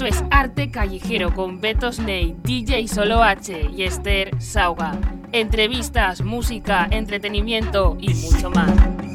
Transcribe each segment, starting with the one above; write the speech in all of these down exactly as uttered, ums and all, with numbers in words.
Esto es Arte Callejero con Beto Snake, D J Solo H y Esther Sauga. Entrevistas, música, entretenimiento y mucho más.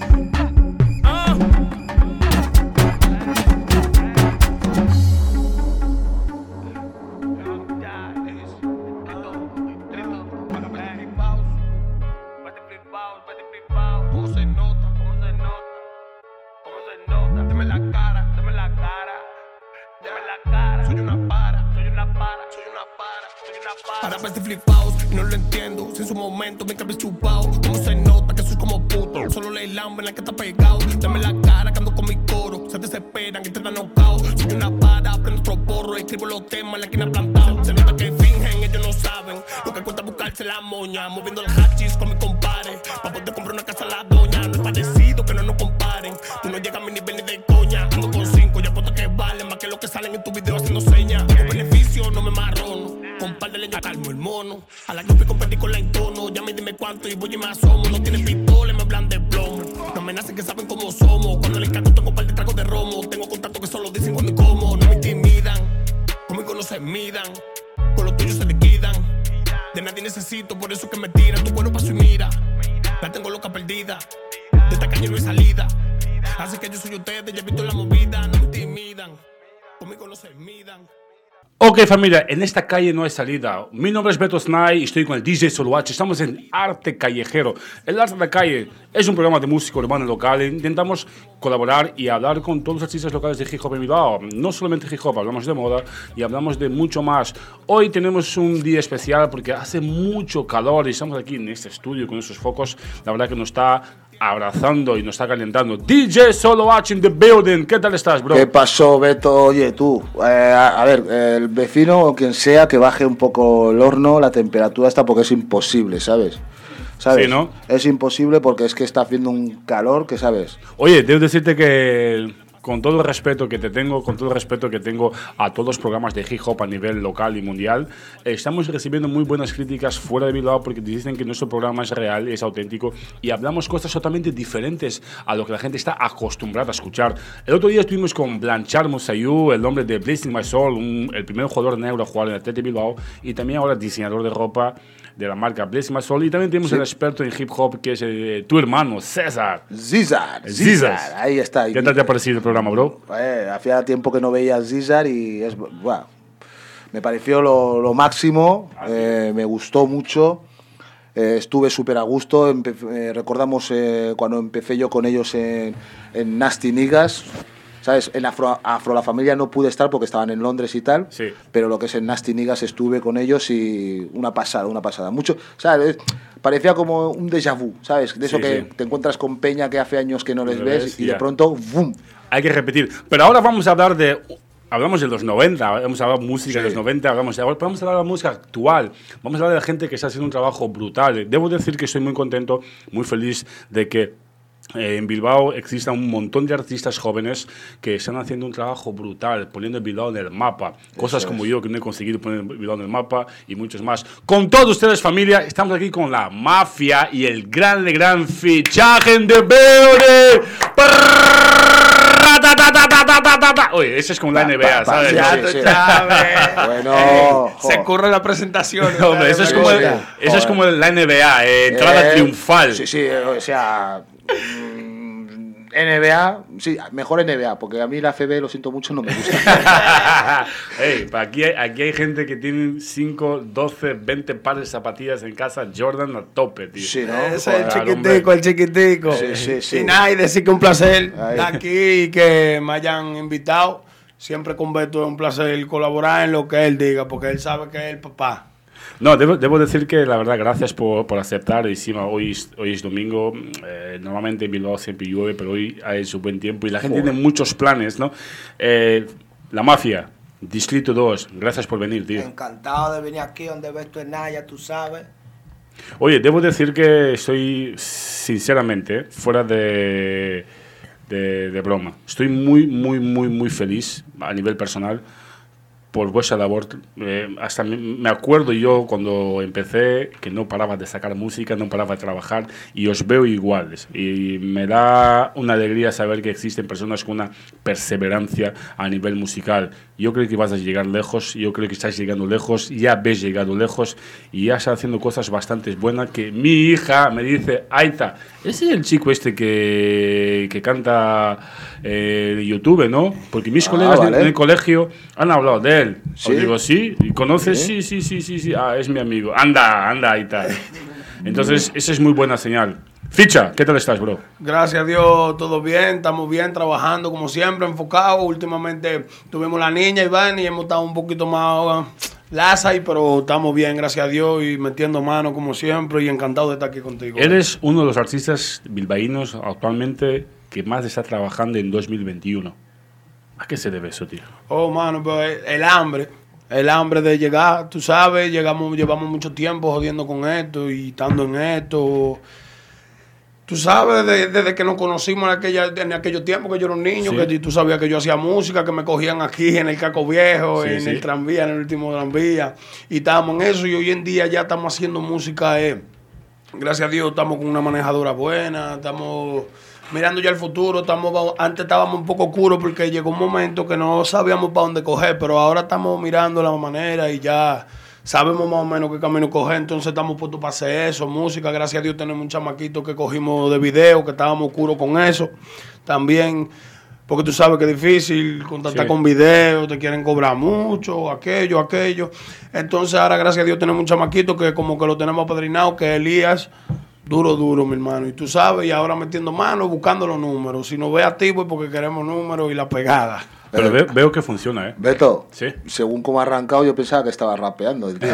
Ahora parece flipaos y no lo entiendo. Si en su momento me cabeza chupao. Como se nota que soy como puto. Solo le lambo en la que está pegado. Dame la cara que ando con mi coro. Se desesperan y te dan knockout. Soy una para, prendo otro porro. Escribo los temas en la esquina plantado. Se nota que fingen, ellos no saben. Lo que cuesta buscarse la moña. Moviendo el hachis con mi compadre. Pa' poder comprar una casa a la doña. No es parecido que no nos comparen. Tú no llegas a mi nivel ni de coña. Ando con cinco, ya apuesto que vale más que lo que salen en tu video haciendo señas. Tengo beneficio, no me marrono. Con par de leña calmo el mono. A la que fui competir con la entono. Ya me dime cuánto y voy y me asomo. No tienen pistola, me hablan de plomo. No amenacen que saben cómo somos. Cuando les canto tengo par de tragos de romo. Tengo contacto que solo dicen cuando y cómo. No me intimidan, conmigo no se midan. Con los tuyos se liquidan. De nadie necesito, por eso que me tiran. Tu cuero paso y mira. La tengo loca perdida. De esta calle no hay salida. Así que yo soy ustedes, ya he visto la movida. No me intimidan, conmigo no se midan. Ok, familia, en esta calle no hay salida. Mi nombre es Beto Snake y estoy con el D J Solo H. Estamos en Arte Callejero. El Arte de la Calle es un programa de música urbana local. Intentamos colaborar y hablar con todos los artistas locales de hip hop en Bilbao. No solamente hip hop, hablamos de moda y hablamos de mucho más. Hoy tenemos un día especial porque hace mucho calor y estamos aquí en este estudio con esos focos. La verdad que nos está abrazando y nos está calentando. D J Solo H in the building. ¿Qué tal estás, bro? ¿Qué pasó, Beto? Oye, tú, eh, a, a ver, el vecino o quien sea que baje un poco el horno, la temperatura está, porque es imposible, ¿sabes? ¿Sabes? Sí, ¿no? Es imposible porque es que está haciendo un calor que, ¿sabes? Oye, debo decirte que con todo el respeto que te tengo, con todo el respeto que tengo a todos los programas de hip hop a nivel local y mundial, estamos recibiendo muy buenas críticas fuera de Bilbao porque dicen que nuestro programa es real, es auténtico y hablamos cosas totalmente diferentes a lo que la gente está acostumbrada a escuchar. El otro día estuvimos con Blanchard Musayú, el hombre de Blazing My Soul, un, el primer jugador negro a jugar en el Athletic Bilbao y también ahora diseñador de ropa de la marca Blazing My Soul, y también tenemos sí. el experto en hip hop que es eh, tu hermano, César. Zizar, Zizar, ahí está. ¿Qué tal te ha parecido el programa, bro? Eh, hacía tiempo que no veía a Zizar y es, bueno, me pareció lo, lo máximo, eh, me gustó mucho, eh, estuve súper a gusto. Empe eh, recordamos eh, cuando empecé yo con ellos en, en Nasty Niggas. ¿Sabes? En Afro, Afro La Familia no pude estar porque estaban en Londres y tal, sí. pero lo que es en Nasty Niggas estuve con ellos y una pasada, una pasada. Mucho, ¿sabes? Parecía como un déjà vu, ¿sabes? De eso sí, que sí. te encuentras con peña que hace años que no les ves, ves y ya. de pronto, ¡bum! Hay que repetir. Pero ahora vamos a hablar de... Hablamos de los noventa, hemos hablado de música sí. de los noventa, hablamos de, vamos a hablar de la música actual, vamos a hablar de la gente que está haciendo un trabajo brutal. Debo decir que estoy muy contento, muy feliz de que Eh, en Bilbao existen un montón de artistas jóvenes que están haciendo un trabajo brutal, poniendo Bilbao en el mapa. Cosas Eso como es. yo que no he conseguido poner Bilbao en el mapa y muchos más. Con todos ustedes, familia, estamos aquí con la Mafia y el gran, gran fichaje en The Building. Oye, eso es como la N B A, ¿sabes? Ya tú sabes. Bueno, eh, se curra la presentación. Hombre, eso es como, el, eso es como la N B A, eh, entrada eh, triunfal. Sí, sí, o sea... N B A, sí, mejor N B A, porque a mí la F B, lo siento mucho, no me gusta. Hey, aquí, hay, aquí hay gente que tiene cinco, doce, veinte pares de zapatillas en casa, Jordan a tope, tío. Sí, ¿no? Es el chiquitico, el chiquitico. Sí, sí, sí. Y nada, y decir que un placer Ahí. aquí y que me hayan invitado. Siempre con Beto es un placer colaborar en lo que él diga, porque él sabe que es el papá. No, debo, debo decir que la verdad, gracias por, por aceptar. Encima, hoy, hoy es domingo. Eh, normalmente en Bilbao siempre llueve, pero hoy hay su buen tiempo y la gente Joder. tiene muchos planes, ¿no? Eh, la Mafia, Distrito dos, gracias por venir, tío. Encantado de venir aquí donde ves tu Naya, tú sabes. Oye, debo decir que estoy, sinceramente, fuera de, de, de broma. Estoy muy, muy, muy, muy feliz a nivel personal. por vuestra labor. Eh, hasta me, me acuerdo yo cuando empecé que no paraba de sacar música, no paraba de trabajar y os veo iguales. Y me da una alegría saber que existen personas con una perseverancia a nivel musical. Yo creo que vas a llegar lejos, yo creo que estás llegando lejos, ya ves llegado lejos y ya estás haciendo cosas bastante buenas que mi hija me dice, Aita, ese es el chico este que, que canta eh, YouTube, ¿no? Porque mis ah, colegas vale. en el colegio han hablado de él. ¿Sí? Os digo, ¿sí? ¿Y conoces? ¿Sí? sí, sí, sí, sí, sí. Ah, es mi amigo. Anda, anda, Aita. Entonces, esa es muy buena señal. Ficha, ¿qué tal estás, bro? Gracias a Dios, todo bien, estamos bien, trabajando como siempre, enfocados. Últimamente tuvimos la niña Iván y hemos estado un poquito más uh, laza, pero estamos bien, gracias a Dios, y metiendo mano como siempre y encantado de estar aquí contigo. Eres uno de los artistas bilbaínos actualmente que más está trabajando en dos mil veintiuno. ¿A qué se debe eso, tío? Oh, mano, pues el hambre. El hambre de llegar, tú sabes, llegamos, llevamos mucho tiempo jodiendo con esto y estando en esto. Tú sabes, desde, desde que nos conocimos en, aquella, en aquellos tiempos que yo era un niño, sí. que tú sabías que yo hacía música, que me cogían aquí en el Caco Viejo, sí, en sí. el tranvía, en el último tranvía. Y estábamos en eso y hoy en día ya estamos haciendo música. Eh. Gracias a Dios estamos con una manejadora buena, estamos mirando ya el futuro. Estamos, antes estábamos un poco oscuros porque llegó un momento que no sabíamos para dónde coger, pero ahora estamos mirando la manera y ya sabemos más o menos qué camino coger, entonces estamos puestos para hacer eso, música. Gracias a Dios tenemos un chamaquito que cogimos de video, que estábamos oscuros con eso. También, porque tú sabes que es difícil contactar sí. con video, te quieren cobrar mucho, aquello, aquello. Entonces ahora, gracias a Dios, tenemos un chamaquito que como que lo tenemos apadrinado, que es Elías. Duro, duro, mi hermano. Y tú sabes, y ahora metiendo manos, buscando los números. Si nos ve activo es porque queremos números y la pegada. Pero veo, veo que funciona, ¿eh? Beto, ¿sí? Según cómo ha arrancado, yo pensaba que estaba rapeando. El tío.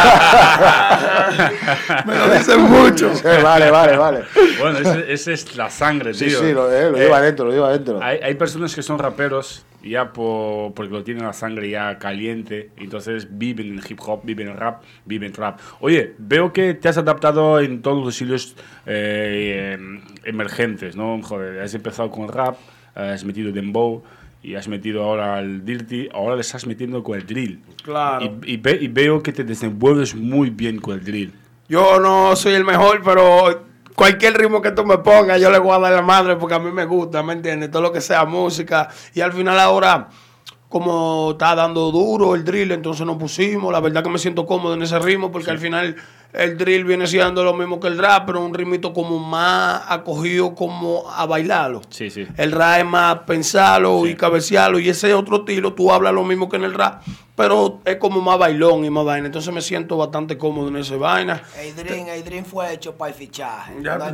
Me lo dicen mucho. Sí, vale, vale, vale. Bueno, esa ese es la sangre, tío. Sí, sí, lo, eh, lo eh, lleva adentro, lo lleva adentro. Hay, hay personas que son raperos ya por, porque lo tienen la sangre ya caliente, entonces viven en hip hop, viven en rap, viven en rap. Oye, veo que te has adaptado en todos los estilos eh, emergentes, ¿no? Joder, has empezado con rap, has metido dembow, y has metido ahora al dirty, ahora le estás metiendo con el drill. Claro. Y, y, ve, y veo que te desenvuelves muy bien con el drill. Yo no soy el mejor, pero cualquier ritmo que tú me pongas, yo le voy a dar la madre porque a mí me gusta, ¿me entiendes? Todo lo que sea música. Y al final ahora, como está dando duro el drill, entonces nos pusimos. La verdad que me siento cómodo en ese ritmo porque sí. al final el drill viene siendo lo mismo que el rap, pero un ritmito como más acogido como a bailarlo. Sí, sí. El rap es más pensarlo sí. y cabecearlo, y ese otro estilo, tú hablas lo mismo que en el rap, pero es como más bailón y más vaina. Entonces me siento bastante cómodo en esa vaina. El drill, el drill fue hecho para el fichaje. Ya no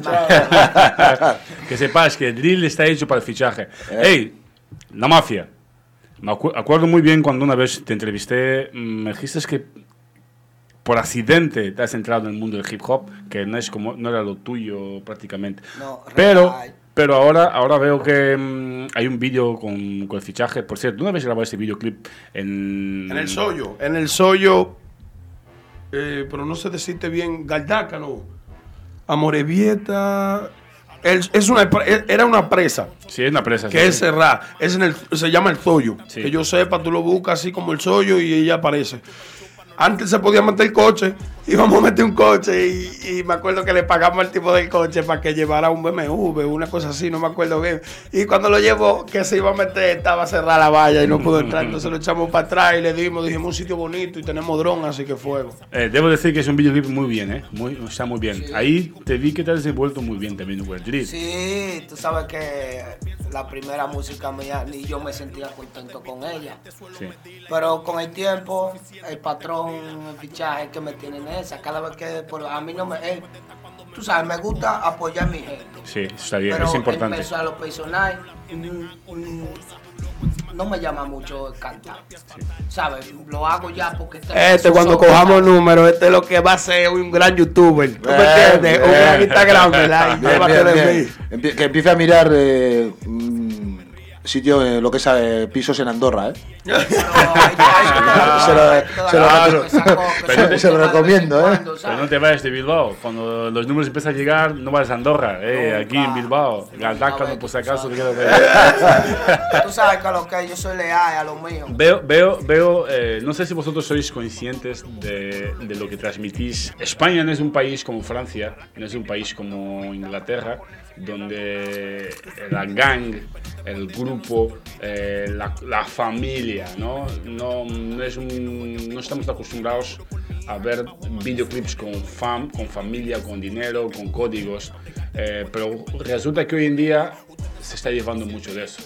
que sepas que el drill está hecho para el fichaje. Eh. Hey, la mafia. Me acu acuerdo muy bien cuando una vez te entrevisté, me dijiste que por accidente te has entrado en el mundo del hip hop, que no es como no era lo tuyo prácticamente. No, pero pero ahora ahora veo que mmm, hay un vídeo con, con el fichaje. Por cierto, ¿tú una vez grabaste este videoclip en en el Soyo? En el Soyo, eh, pero no sé decirte bien, Galdaca, no. Amorebieta. El, es una, era una presa. Sí, es una presa. Que sí. es cerrada. Es en el, se llama el Soyo. Sí. Que yo sepa, tú lo buscas así como el Soyo y ella aparece. Antes se podía meter el coche, íbamos a meter un coche y, y me acuerdo que le pagamos al tipo del coche para que llevara un B M W, una cosa así, no me acuerdo bien. Y cuando lo llevó, que se iba a meter, estaba cerrada la valla y no pudo entrar. Entonces lo echamos para atrás y le dimos, dijimos un sitio bonito y tenemos dron, así que fuego. Eh, debo decir que es un videoclip muy bien, ¿eh? Muy, está muy bien. Sí. Ahí te vi que te has desenvuelto muy bien también con el drill. Sí, tú sabes que la primera música mía, ni yo me sentía contento con ella. Sí. Pero con el tiempo, el patrón, el fichaje que me tiene en esa, cada vez que por, a mí no me, eh, tú sabes, me gusta apoyar a mi gente. Sí, está bien, pero es importante. Pero a lo personal, mm, mm, no me llama mucho cantar, sí. ¿Sabes? Lo hago ya porque... Este, cuando cojamos números, este es lo que va a ser un gran youtuber, ¿tú me entiendes? Un gran Instagram, ¿verdad? Bien, bien, bien. Que empiece a mirar... Eh, sitio, eh, lo que es eh, pisos en Andorra, ¿eh? No, ahí- ahí- Se lo- ahí- se lo- ahí- que sacó- que Pero sacó se lo de vez en recomiendo, ¿eh? cuando, Pero ¿sabes? no te vayas de Bilbao. Cuando los números empiezan a llegar, no vas a Andorra. Eh, No, aquí en va. Bilbao. No, Galdaca, va, no por si tú acaso. te sabes. quiero ver. Tú sabes que a lo que yo soy leal a lo mío. Veo, veo, veo eh, no sé si vosotros sois conscientes de, de lo que transmitís. España no es un país como Francia, no es un país como Inglaterra, donde la gang, el grupo, eh, la, la familia, ¿no? No, no, es un- no estamos acostumbrados a ver videoclips con fam, con familia, con dinero, con códigos, eh, pero resulta que hoy en día se está llevando mucho de eso.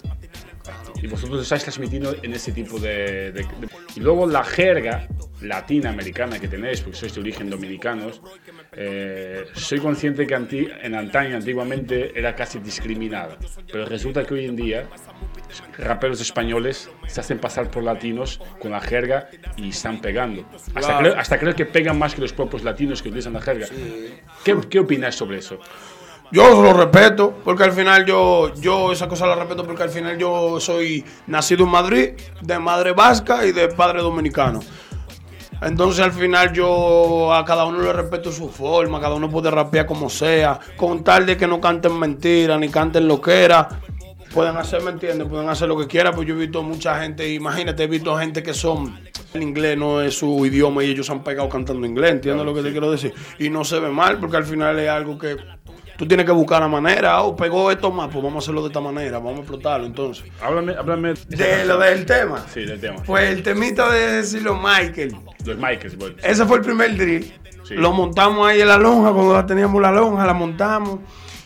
Y vosotros estáis transmitiendo en ese tipo de, de- de- Y luego la jerga latinoamericana que tenéis, porque sois de origen dominicanos, eh, soy consciente que anti, en antaño, antiguamente, era casi discriminada. Pero resulta que hoy en día, raperos españoles se hacen pasar por latinos con la jerga y están pegando. Hasta, Claro. creo, hasta creo que pegan más que los propios latinos que utilizan la jerga. ¿Qué, qué opinas sobre eso? Yo lo respeto, porque al final yo, yo esa cosa la respeto porque al final yo soy nacido en Madrid, de madre vasca y de padre dominicano. Entonces al final yo a cada uno le respeto su forma, cada uno puede rapear como sea, con tal de que no canten mentiras ni canten loquera. Pueden hacer, ¿me entiendes? Pueden hacer lo que quieran, pues yo he visto mucha gente, imagínate, he visto gente que son, el inglés no es su idioma y ellos se han pegado cantando inglés, ¿entiendes lo que te quiero decir? Y no se ve mal, porque al final es algo que tú tienes que buscar la manera, oh, pegó esto más, pues vamos a hacerlo de esta manera, vamos a explotarlo entonces. Háblame, háblame De lo del tema. Sí, del tema. Pues el temita de decirlo Michael. Los Michaels, bueno. Ese fue el primer drill. Sí. Lo montamos ahí en la lonja, cuando la teníamos la lonja, la montamos.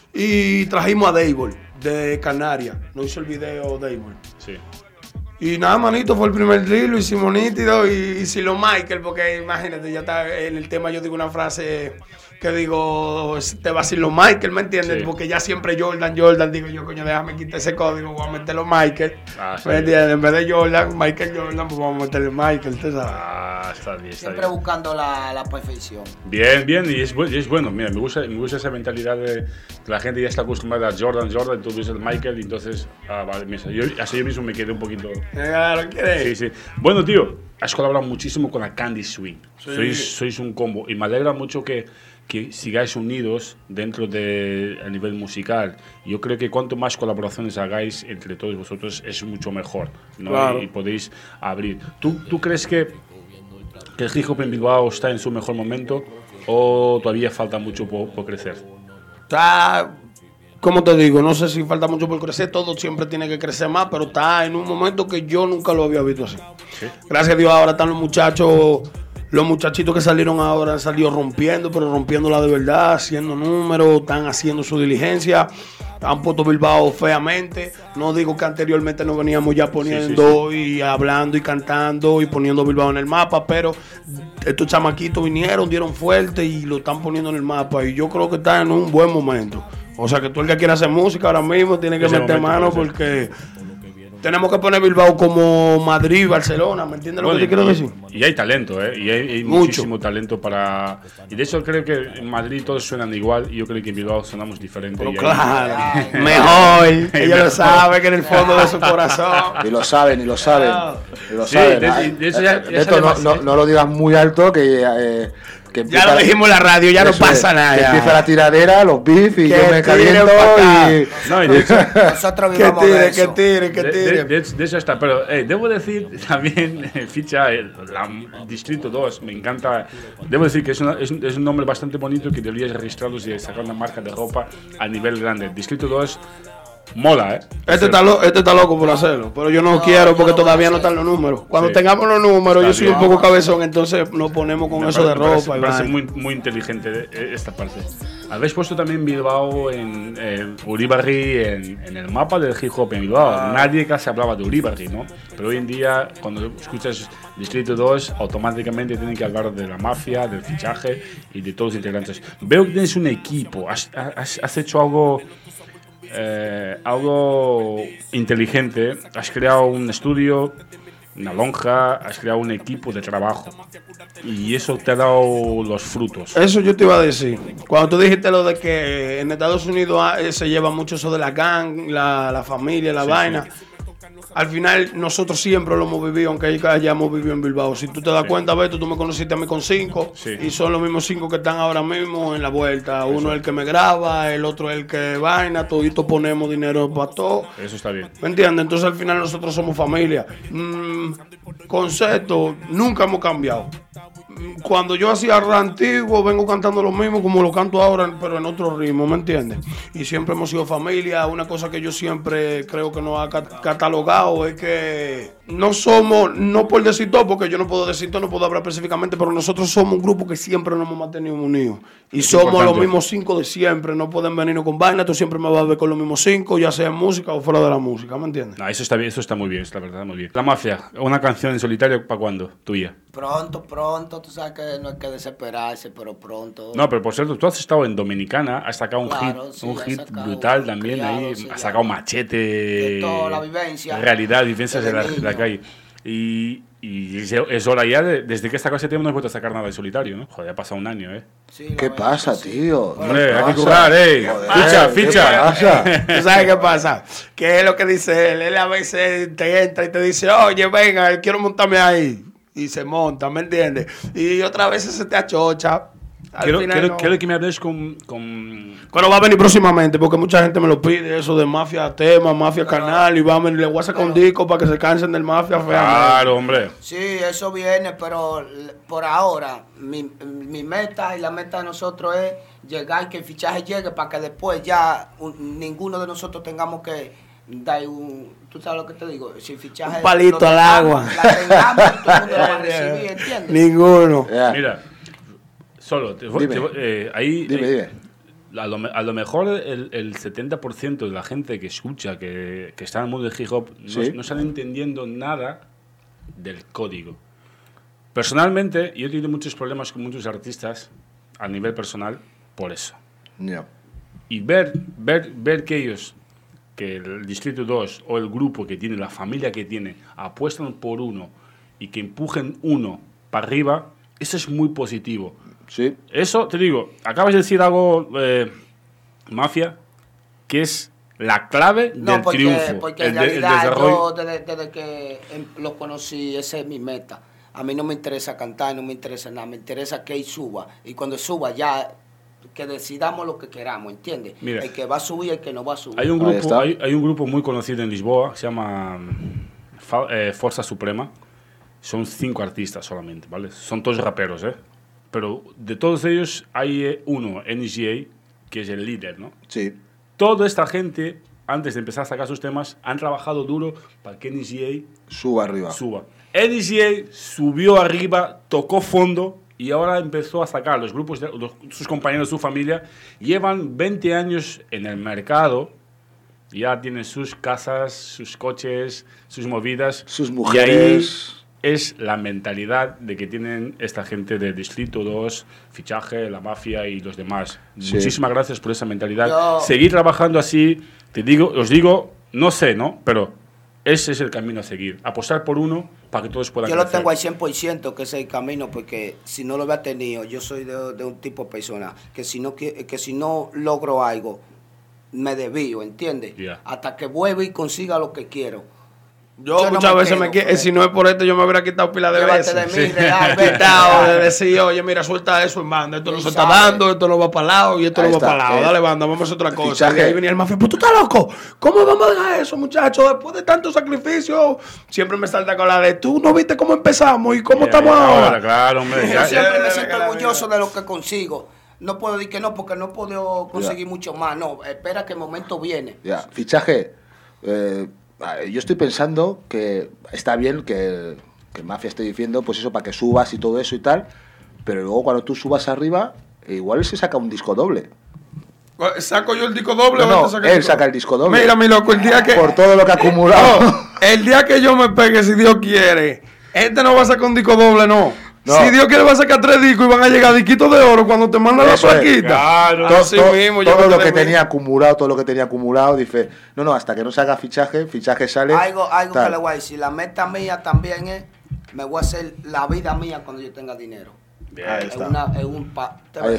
Y trajimos a Dable, de Canarias. Nos hizo el video Dable. Sí. Y nada, manito, fue el primer drill, lo hicimos nítido. Y, y si lo Michael, porque imagínate, ya está en el tema, yo digo una frase que digo, te va a decir lo Michael, ¿me entiendes? Sí. Porque ya siempre Jordan, Jordan, digo yo, coño, déjame quitar ese código, voy a meterlo Michael. Ah, sí. ¿Me entiendes? En vez de Jordan, Michael Jordan, pues vamos a meterle Michael, ¿tú sabes? Ah, está bien, está Siempre bien. buscando la, la perfección. Bien, bien, y es, bu- y es bueno. Mira, me gusta, me gusta esa mentalidad de que la gente ya está acostumbrada a Jordan, Jordan, tú ves el Michael, y entonces, ah, vale, mira, yo, así yo mismo me quedé un poquito. Claro, ¿quieres? Sí, sí. Bueno, tío, has colaborado muchísimo con la Candy Swing. Sí. Sois, sois un combo, y me alegra mucho que, que sigáis unidos dentro del nivel musical. Yo creo que cuanto más colaboraciones hagáis entre todos vosotros es mucho mejor, ¿no? Claro. Y, y podéis abrir. ¿Tú, tú crees que, que el hip hop en Bilbao está en su mejor momento o todavía falta mucho por, por crecer? Está, como te digo, no sé si falta mucho por crecer, todo siempre tiene que crecer más, pero está en un momento que yo nunca lo había visto así. ¿Sí? Gracias a Dios ahora están los muchachos, los muchachitos que salieron ahora han salido rompiendo, pero rompiéndola de verdad, haciendo números, están haciendo su diligencia, han puesto Bilbao feamente. No digo que anteriormente no veníamos ya poniendo Sí, sí, y hablando y cantando y poniendo Bilbao en el mapa, pero estos chamaquitos vinieron, dieron fuerte y lo están poniendo en el mapa. Y yo creo que están en un buen momento. O sea que tú el que quiera hacer música ahora mismo tiene que Ese meter momento mano puede ser. porque tenemos que poner Bilbao como Madrid, Barcelona, ¿me entiendes lo Bueno, que te quiero y, decir? y hay talento, ¿eh? Y hay, hay Mucho. muchísimo talento para... Y de hecho creo que en Madrid todos suenan igual y yo creo que en Bilbao sonamos diferente. Pero y hay- claro, Ay, mejor. Ella mejor. lo sabe que en el fondo de su corazón. Y lo saben, y lo saben. Y lo Sí, saben. de- Ah, de eso ya- eh, ya Neto, sale no, más, no, ¿eh? no lo digas muy alto que, eh, que Ya lo empieza- dijimos en la radio, ya no Eso pasa es, nada. que ya. empieza la tiradera, los beef y Que yo me tiren caliento pa' acá. y... No, y de hecho, Nosotros Que vivamos de tire, eso. que tire, que de, de- tire. de- de eso está. Pero eh, debo decir también, eh, ficha el la Distrito dos, me encanta. Debo decir que es, una- es, un, es un nombre bastante bonito que deberías registrarlo y sacar una marca de ropa a nivel grande. Distrito dos mola, ¿eh? Este está, lo- este está loco por hacerlo, pero yo no, No, quiero yo porque no voy a todavía no hacer. están los números. Cuando Sí. tengamos los números, Está yo soy bien. un poco cabezón, entonces nos ponemos con Me eso de parece- me parece- ropa. y me parece vaina. muy, muy inteligente eh, esta parte. Habéis puesto también Bilbao en eh, Uribarri en, en el mapa del hip hop en Bilbao. Ah. Nadie casi hablaba de Uribarri, ¿no? Pero hoy en día, cuando escuchas Distrito dos, automáticamente tienen que hablar de la mafia, del fichaje y de todos los integrantes. Veo que tienes un equipo. Has, has, has hecho algo. Eh, algo inteligente. Has creado un estudio, una lonja, has creado un equipo de trabajo y eso te ha dado los frutos. Eso yo te iba a decir. Cuando tú dijiste lo de que en Estados Unidos ah, eh, se lleva mucho eso de la gang, la, la familia, la Sí, vaina. al final nosotros siempre lo hemos vivido, aunque hayamos vivido en Bilbao. Si tú te das sí. cuenta, Beto, tú me conociste a mí con cinco sí. y son los mismos cinco que están ahora mismo en la vuelta. Uno es el que me graba, el otro es el que vaina, todito ponemos dinero para todo. Eso está bien. ¿Me entiendes? Entonces al final nosotros somos familia. Mm, concepto, nunca hemos cambiado. Cuando yo hacía rap antiguo, vengo cantando lo mismo como lo canto ahora, pero en otro ritmo, ¿me entiendes? Y siempre hemos sido familia. Una cosa que yo siempre creo que nos ha catalogado es que no somos, no por decir todo, porque yo no puedo decir todo, no puedo hablar específicamente, pero nosotros somos un grupo que siempre nos hemos mantenido unidos. Y es somos importante. Los mismos cinco de siempre. No pueden venirnos con vaina, tú siempre me vas a ver con los mismos cinco, ya sea en música o fuera de la música, ¿me entiendes? No, eso está bien, eso está muy bien, es la verdad, muy bien. La Mafia, una canción en solitario, ¿para cuándo? Tuya. Pronto, pronto, tú sabes que no hay que desesperarse, pero pronto. No, pero por cierto, tú has estado en Dominicana, has sacado un claro, hit, sí, un hit brutal también criado, ahí, sí, has sacado Machete, de toda la vivencia, realidad, vivencias de la, de la calle. Y, y es hora ya, de, desde que esta cosa tiempo no has vuelto a sacar nada en solitario, ¿no? Joder, ha pasado un año, ¿eh? Sí, ¿qué pasa, sí. tío? Hombre, hay que currar, ¿eh? Ficha, ficha. ¿Tú sabes qué pasa? Que es lo que dice él. Él a veces te entra y te dice, oye, venga, quiero montarme ahí. Y se monta, ¿me entiendes? Y otras veces se te achocha. Quiero, quiero, no. quiero que me hables con, con... Bueno, va a venir próximamente, porque mucha gente me lo pide, eso de Mafia Tema, Mafia Canal, y va a venir, le voy a sacar un disco para que se cansen del Mafia. Claro, hombre. Sí, eso viene, pero por ahora, mi, mi meta y la meta de nosotros es llegar, que el fichaje llegue, para que después ya un, ninguno de nosotros tengamos que dar un... ¿Tú sabes lo que te digo? Si el fichaje... Un palito al agua. La tengamos, todo el mundo lo va a recibir, ¿entiendes? Ninguno. Yeah. Mira... Solo, te, te, eh, ahí dime, eh, dime. A, lo, a lo mejor el, el setenta por ciento de la gente que escucha, que, que está en el mundo del hip hop, ¿sí? no, no están entendiendo nada del código. Personalmente, yo he tenido muchos problemas con muchos artistas a nivel personal por eso. Yeah. Y ver, ver, ver que ellos, que el Distrito dos o el grupo que tiene, la familia que tiene, apuestan por uno y que empujen uno para arriba, eso es muy positivo. Sí. Eso, te digo, acabas de decir algo, eh, Mafia, que es la clave no, del porque, triunfo. Porque en realidad yo, desde, desde que lo conocí, esa es mi meta. A mí no me interesa cantar, no me interesa nada, me interesa que él suba. Y cuando suba ya, que decidamos lo que queramos, ¿entiendes? Mira, el que va a subir y el que no va a subir. Hay un grupo, hay, hay un grupo muy conocido en Lisboa, se llama eh, Forza Suprema. Son cinco artistas solamente, ¿vale? Son todos raperos, ¿eh? Pero de todos ellos hay eh, uno, N G A, que es el líder, ¿no? Sí. Toda esta gente, antes de empezar a sacar sus temas, han trabajado duro para que N G A suba arriba. Suba. N G A subió arriba, tocó fondo y ahora empezó a sacar los grupos, de los, sus compañeros, su familia. Llevan veinte años en el mercado, ya tienen sus casas, sus coches, sus movidas. Sus mujeres. Es la mentalidad de que tienen esta gente de Distrito dos, Fichaje, La Mafia y los demás. Sí. Muchísimas gracias por esa mentalidad. Yo... Seguir trabajando así, te digo, os digo, no sé, ¿no? Pero ese es el camino a seguir. Apostar por uno para que todos puedan Yo crecer. Lo tengo al cien por ciento que ese es el camino, porque si no lo hubiera tenido, yo soy de, de un tipo de persona que si no, que, que si no logro algo, me desvío, ¿entiendes? Yeah. Hasta que vuelva y consiga lo que quiero. Yo, yo muchas no me veces quedo, me quedo, si no es por esto, yo me hubiera quitado pila de Llévate veces. de mí, sí. real, quitado de decir, oye, mira, suelta eso en banda. Esto no se está dando, esto no va para el lado y esto ahí no está, va para el lado. Dale, banda, vamos a hacer otra cosa. Y ahí venía el Mafia, pues tú estás loco. ¿Cómo vamos a dejar eso, muchachos? Después de tanto sacrificio, siempre me salta con la de tú no viste cómo empezamos y cómo yeah, estamos ahora. ahora. Claro, hombre. Yo siempre me siento orgulloso de lo que consigo. No puedo decir que no, porque no puedo conseguir yeah. mucho más. No, espera que el momento viene. Ya, yeah. Fichaje. Eh, yo estoy pensando que está bien que, que Mafia esté diciendo, pues eso, para que subas y todo eso y tal, pero luego cuando tú subas arriba, igual se saca un disco doble. ¿Saco yo el disco doble? No, o no saca él el saca el disco doble. Mira, mi loco, el día que... Por todo lo que ha acumulado. No, el día que yo me pegue, si Dios quiere, este no va a sacar un disco doble, no. No. Si Dios quiere va a sacar tres discos y van a llegar disquitos de oro cuando te mandan la plaquita. Claro, todo, así todo, mismo, todo lo que mismo. tenía acumulado, todo lo que tenía acumulado, dice, no, no, hasta que no se haga fichaje, fichaje sale. Algo, algo que le voy a decir, la meta mía también es, me voy a hacer la vida mía cuando yo tenga dinero. Ahí está. Es una, es un pa, Ahí está.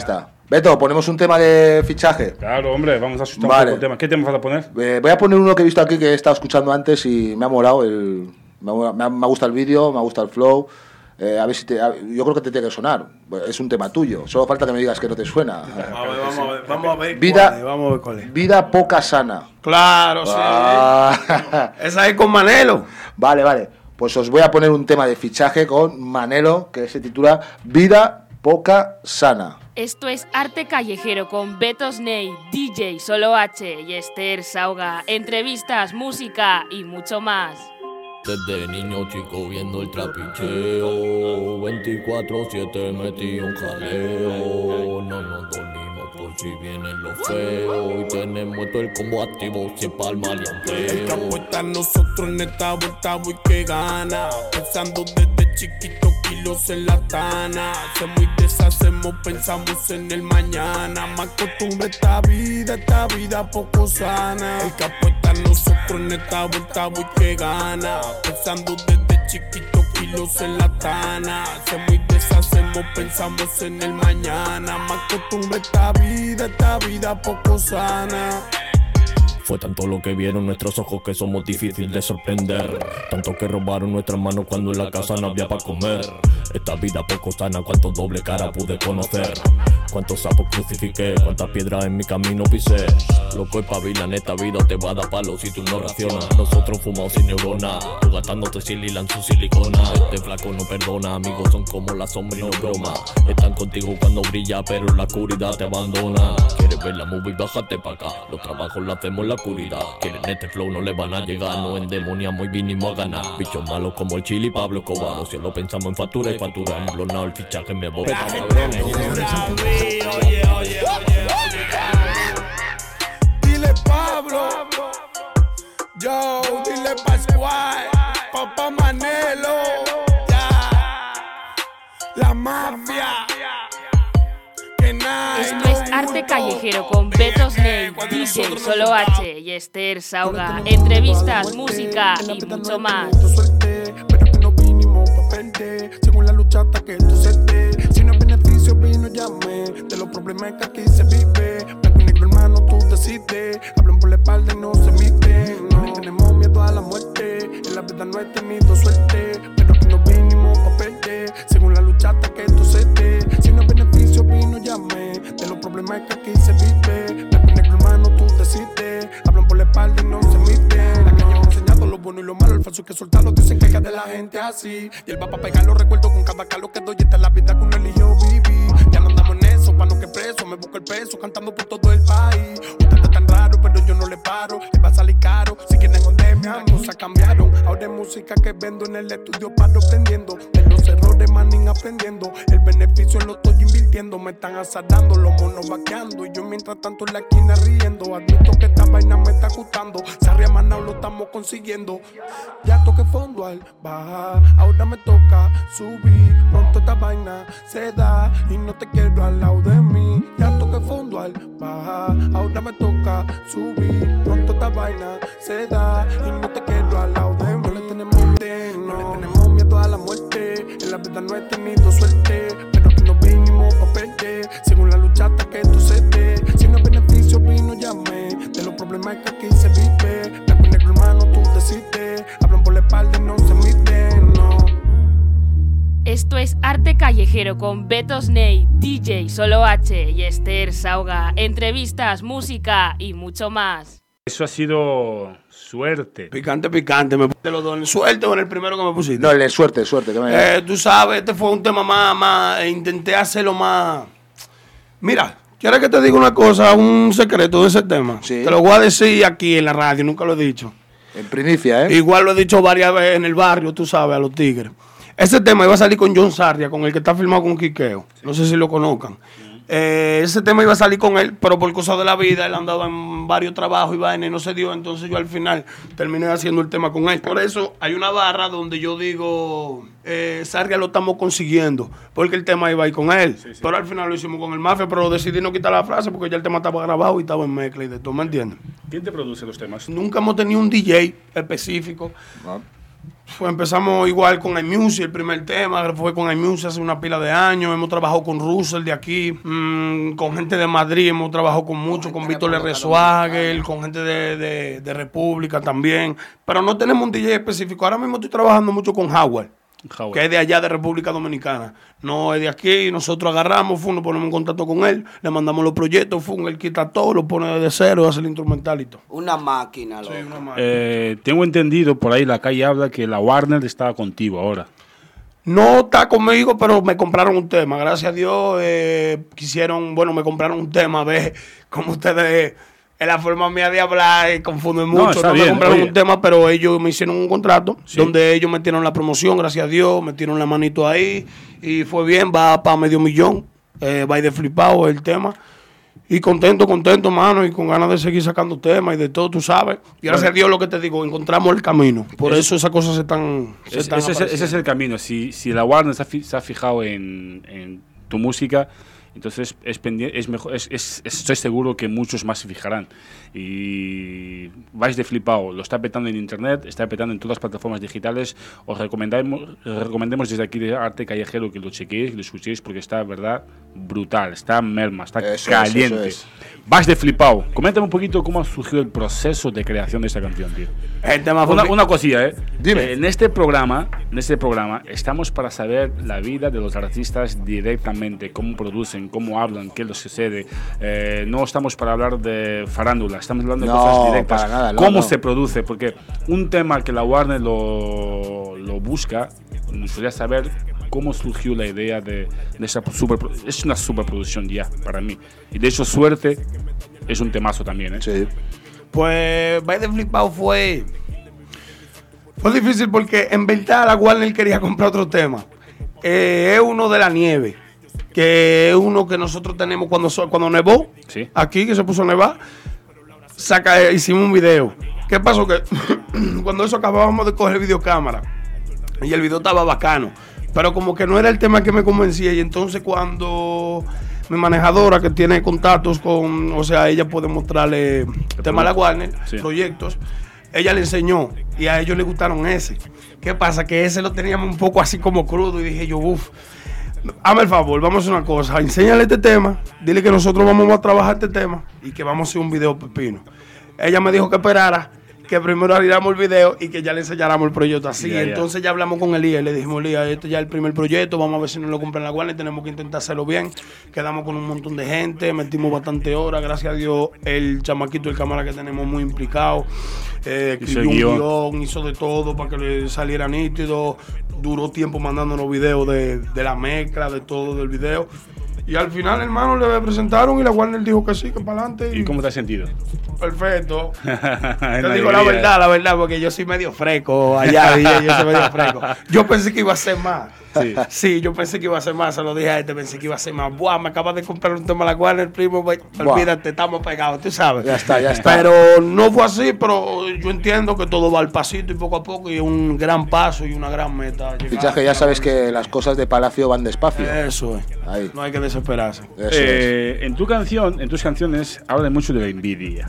Beto, ponemos un tema de fichaje. Claro, hombre, vamos a asustar Vale. un poco el tema. ¿Qué tema vas a poner? Eh, voy a poner uno que he visto aquí que he estado escuchando antes y me ha molado. El, me, ha, me, ha, me ha gustado el vídeo, me ha gustado el flow. Eh, a ver si te, a, yo creo que te tiene que sonar. Es un tema tuyo. Solo falta que me digas que no te suena. Vamos a ver, vamos a ver, vamos a ver Vida, cuál es, vamos a ver cuál es. Vida poca sana. Claro, sí. Ah. Esa es con Manelo. Vale, vale. Pues os voy a poner un tema de fichaje con Manelo que se titula Vida poca sana. Esto es Arte Callejero con Beto Snake, D J Solo H y Esther Sauga. Entrevistas, música y mucho más. Desde niño chico viendo el trapicheo, veinticuatro siete metí un jaleo. No nos dormimos por si vienen los feos y tenemos todo el combo activo, siempre al maleanteo. El campo está en nosotros en esta vuelta voy que gana. Pensando desde chiquito kilos en la tana. Hacemos y deshacemos, pensamos en el mañana. Más costumbre esta vida, esta vida poco sana. El campo está en nosotros en esta vuelta voy que gana. Pensando desde chiquito kilos en la tana. Hacemos y deshacemos, pensamos en el mañana. Más costumbre esta vida, esta vida poco sana. Fue tanto lo que vieron nuestros ojos que somos difíciles de sorprender. Tanto que robaron nuestras manos cuando en la casa no había para comer. Esta vida poco sana, cuántos doble cara pude conocer. Cuántos sapos crucifiqué, cuántas piedras en mi camino pisé. Loco espabilan, esta vida te va a dar palo si tú no racionas. Nosotros fumamos sin neurona, tú gastándote sililan su silicona. Este flaco no perdona, amigos son como la sombra y no broma. Están contigo cuando brilla, pero en la oscuridad te abandona. Quieres ver la movie, bájate pa' acá. Los trabajos lo hacemos en la oscuridad. Quieren este flow, no le van a llegar. No endemoniamos y vinimos a ganar. Bichos malos como el Chili y Pablo Escobar. O si lo pensamos en factura y factura. En blonado el fichaje me borra. Oye, oye, oye, oye. Dile Pablo, yo, dile Pascual, Papá Manelo, ya, la mafia. Esto es Arte Callejero con Beto Snake, D J Solo H y Esther Sauga. Entrevistas, música y mucho más. Pero que no vinimos pa' perder, según la lucha hasta que tú se dé. Si no hay beneficio, vino, llame. De los problemas que aquí se vive. Blanco y negro, hermano, tú decides. Hablan por la espalda y no se miden. No le tenemos miedo a la muerte. En la vida no he tenido suerte. Pero que no vinimos pa' perder, según la lucha hasta que tú se dé. Si no hay beneficio, vino, llame. De los problemas que aquí se vive. Blanco y negro, hermano, tú decides. Hablan por la espalda y no se miden. La calle me ha enseñado lo bueno y lo malo. El falso hay que soltarlo, dicen que hay de la gente así. Y él va pa' pegar los recuerdos con cada calo que doy. Esta es la vida que uno eligió vivir. Ya no andamos en eso, pa' no que preso. Me busco el peso, cantando por todo el país. Ustedes tan raro, pero yo no le paro. Les va a salir caro, si quieren esconderme, las cosas cambiaron. Ahora es música que vendo en el estudio, paro aprendiendo. De los errores, manín, aprendiendo. El beneficio lo estoy invirtiendo. Me están asadando, los monos vaqueando. Y yo mientras tanto en la esquina riendo. Admito que esta vaina me está gustando. Sarria Manao lo estamos consiguiendo. Ya toqué fondo al bajar, ahora me toca subir. Pronto esta vaina se da y no te quiero al lado de mí. Ya toqué fondo al bajar, ahora me toca subir. Pronto esta vaina se da y no te quiero al lado de mí. No le tenemos miedo, no le tenemos miedo a la muerte. En la vida no he tenido suerte, pero que no vinimos pa' perder, según la lucha hasta que tú se dé. Si no hay beneficio, vino, llame. De los problemas que aquí se vive. Blanco y negro, hermano, tú decides. Hablan por la espalda y no se miden, no. Esto es Arte Callejero con Beto Snake, D J Solo H y Esther Sauga. Entrevistas, música y mucho más. Eso ha sido suerte. Picante, picante. Me puse los dos en suerte o en el primero que me pusiste. No, le suerte, suerte. Que me... eh, tú sabes, este fue un tema más, más. Intenté hacerlo más. Mira, ¿quieres que te diga una cosa? Un secreto de ese tema. Sí. Te lo voy a decir aquí en la radio, nunca lo he dicho. En primicia, ¿eh? Igual lo he dicho varias veces en el barrio, tú sabes, a los tigres. Ese tema iba a salir con John Sarria, con el que está filmado con Quiqueo. No sé si lo conozcan. Eh, ese tema iba a salir con él, pero por cosas de la vida, él andaba en varios trabajos y vainas y no se dio. Entonces yo al final terminé haciendo el tema con él. Por eso hay una barra donde yo digo, eh, Sarria lo estamos consiguiendo, porque el tema iba a ir con él. Sí, sí. Pero al final lo hicimos con el Mafia, pero decidí no quitar la frase porque ya el tema estaba grabado y estaba en mezcla y de todo, ¿me entiendes? ¿Quién te produce los temas? Nunca hemos tenido un D J específico. No. Fue, empezamos igual con iMusic, el primer tema fue con iMusic hace una pila de años. Hemos trabajado con Russell de aquí, mmm, con gente de Madrid, hemos trabajado con mucho, con, con Víctor R. Swagel, con gente de, de, de República también. Pero no tenemos un D J específico. Ahora mismo estoy trabajando mucho con Howard, Howard, que es de allá de República Dominicana. No es de aquí, nosotros agarramos, fue, nos ponemos en contacto con él, le mandamos los proyectos, fue, él quita todo, lo pone desde cero, hace el instrumental y todo. Una máquina, sí, una máquina. Eh, tengo entendido, por ahí la calle habla que la Warner está contigo ahora. No está conmigo, pero me compraron un tema. Gracias a Dios, eh, quisieron, bueno, me compraron un tema. A ver, como ustedes, en la forma mía de hablar, eh, confunden mucho. No, no me compraron Oye. un tema, pero ellos me hicieron un contrato, sí, donde ellos metieron la promoción, gracias a Dios, metieron la manito ahí. Y fue bien, va para medio millón. Eh, va de flipado el tema. Y contento, contento, mano, y con ganas de seguir sacando temas y de todo, tú sabes. Y gracias bueno. a Dios, lo que te digo, encontramos el camino. Por eso, eso esas cosas se están, se es, están ese, es, ese es el camino. Si, si la Warner se ha, se ha fijado en, en tu música, entonces es pendiente, es mejor, es, es, estoy seguro que muchos más se fijarán. Y vais de flipado, lo está petando en internet, está petando en todas las plataformas digitales. Os recomendamos, recomendemos desde aquí de Arte Callejero que lo chequéis, que lo escuchéis, porque está, verdad, brutal, está merma, está eso caliente. Es, es. Vais de flipado. Coméntame un poquito cómo surgió el proceso de creación de esta canción, tío. El tema una, una cosilla, ¿eh? Dime. Eh, en este programa, en este programa, estamos para saber la vida de los artistas directamente, cómo producen, cómo hablan, qué les sucede. Eh, no estamos para hablar de farándula, estamos hablando de no, cosas directas. Para nada, no, cómo no. se produce, porque un tema que la Warner lo, lo busca, nos gustaría saber cómo surgió la idea de, de esa super, es una superproducción ya para mí. Y de hecho, Suerte es un temazo también, ¿eh? Sí. Pues By the Flipao fue fue difícil porque en verdad la Warner quería comprar otro tema. Eh, es uno de la nieve, que es uno que nosotros tenemos cuando, cuando nevó, sí, aquí que se puso a nevar, saca, hicimos un video. ¿Qué pasó? Que cuando eso acabábamos de coger videocámara y el video estaba bacano, pero como que no era el tema que me convencía. Y entonces cuando mi manejadora, que tiene contactos con, o sea, ella puede mostrarle temas a la Warner, sí, proyectos, ella le enseñó y a ellos les gustaron ese. ¿Qué pasa? Que ese lo teníamos un poco así como crudo y dije yo, uff, hazme el favor, vamos a hacer una cosa, enséñale este tema, dile que nosotros vamos a trabajar este tema y que vamos a hacer un video pepino. Ella me dijo que esperara, que primero haríamos el video y que ya le enseñáramos el proyecto así. Yeah, entonces yeah. ya hablamos con Elías, le dijimos, Elías, este ya es el primer proyecto, vamos a ver si nos lo compran la Warner, tenemos que intentar hacerlo bien. Quedamos con un montón de gente, metimos bastante horas, gracias a Dios, el chamaquito, el cámara que tenemos muy implicado, eh, escribió un guión, hizo de todo para que le saliera nítido, duró tiempo mandándonos videos de, de la mezcla, de todo del video. Y al final, hermano, le presentaron y la Warner dijo que sí, que para adelante. ¿Y, ¿Y cómo te has sentido? Perfecto. Te digo la verdad, la verdad, porque yo soy medio fresco allá, yo soy medio fresco. Yo pensé que iba a ser más. Sí. sí, yo pensé que iba a ser más, se lo dije a este, pensé que iba a ser más. Buah, me acabas de comprar un tema a la Warner, primo, olvídate, estamos pegados, tú sabes. Ya está, ya está. Pero no fue así, pero yo entiendo que todo va al pasito y poco a poco, y es un gran paso y una gran meta. Fichaje, ya sabes que las cosas de Palacio van despacio. Eso es. Ahí. No hay que desesperarse. Eso eh, es. En tu canción, en tus canciones, habla mucho de la envidia.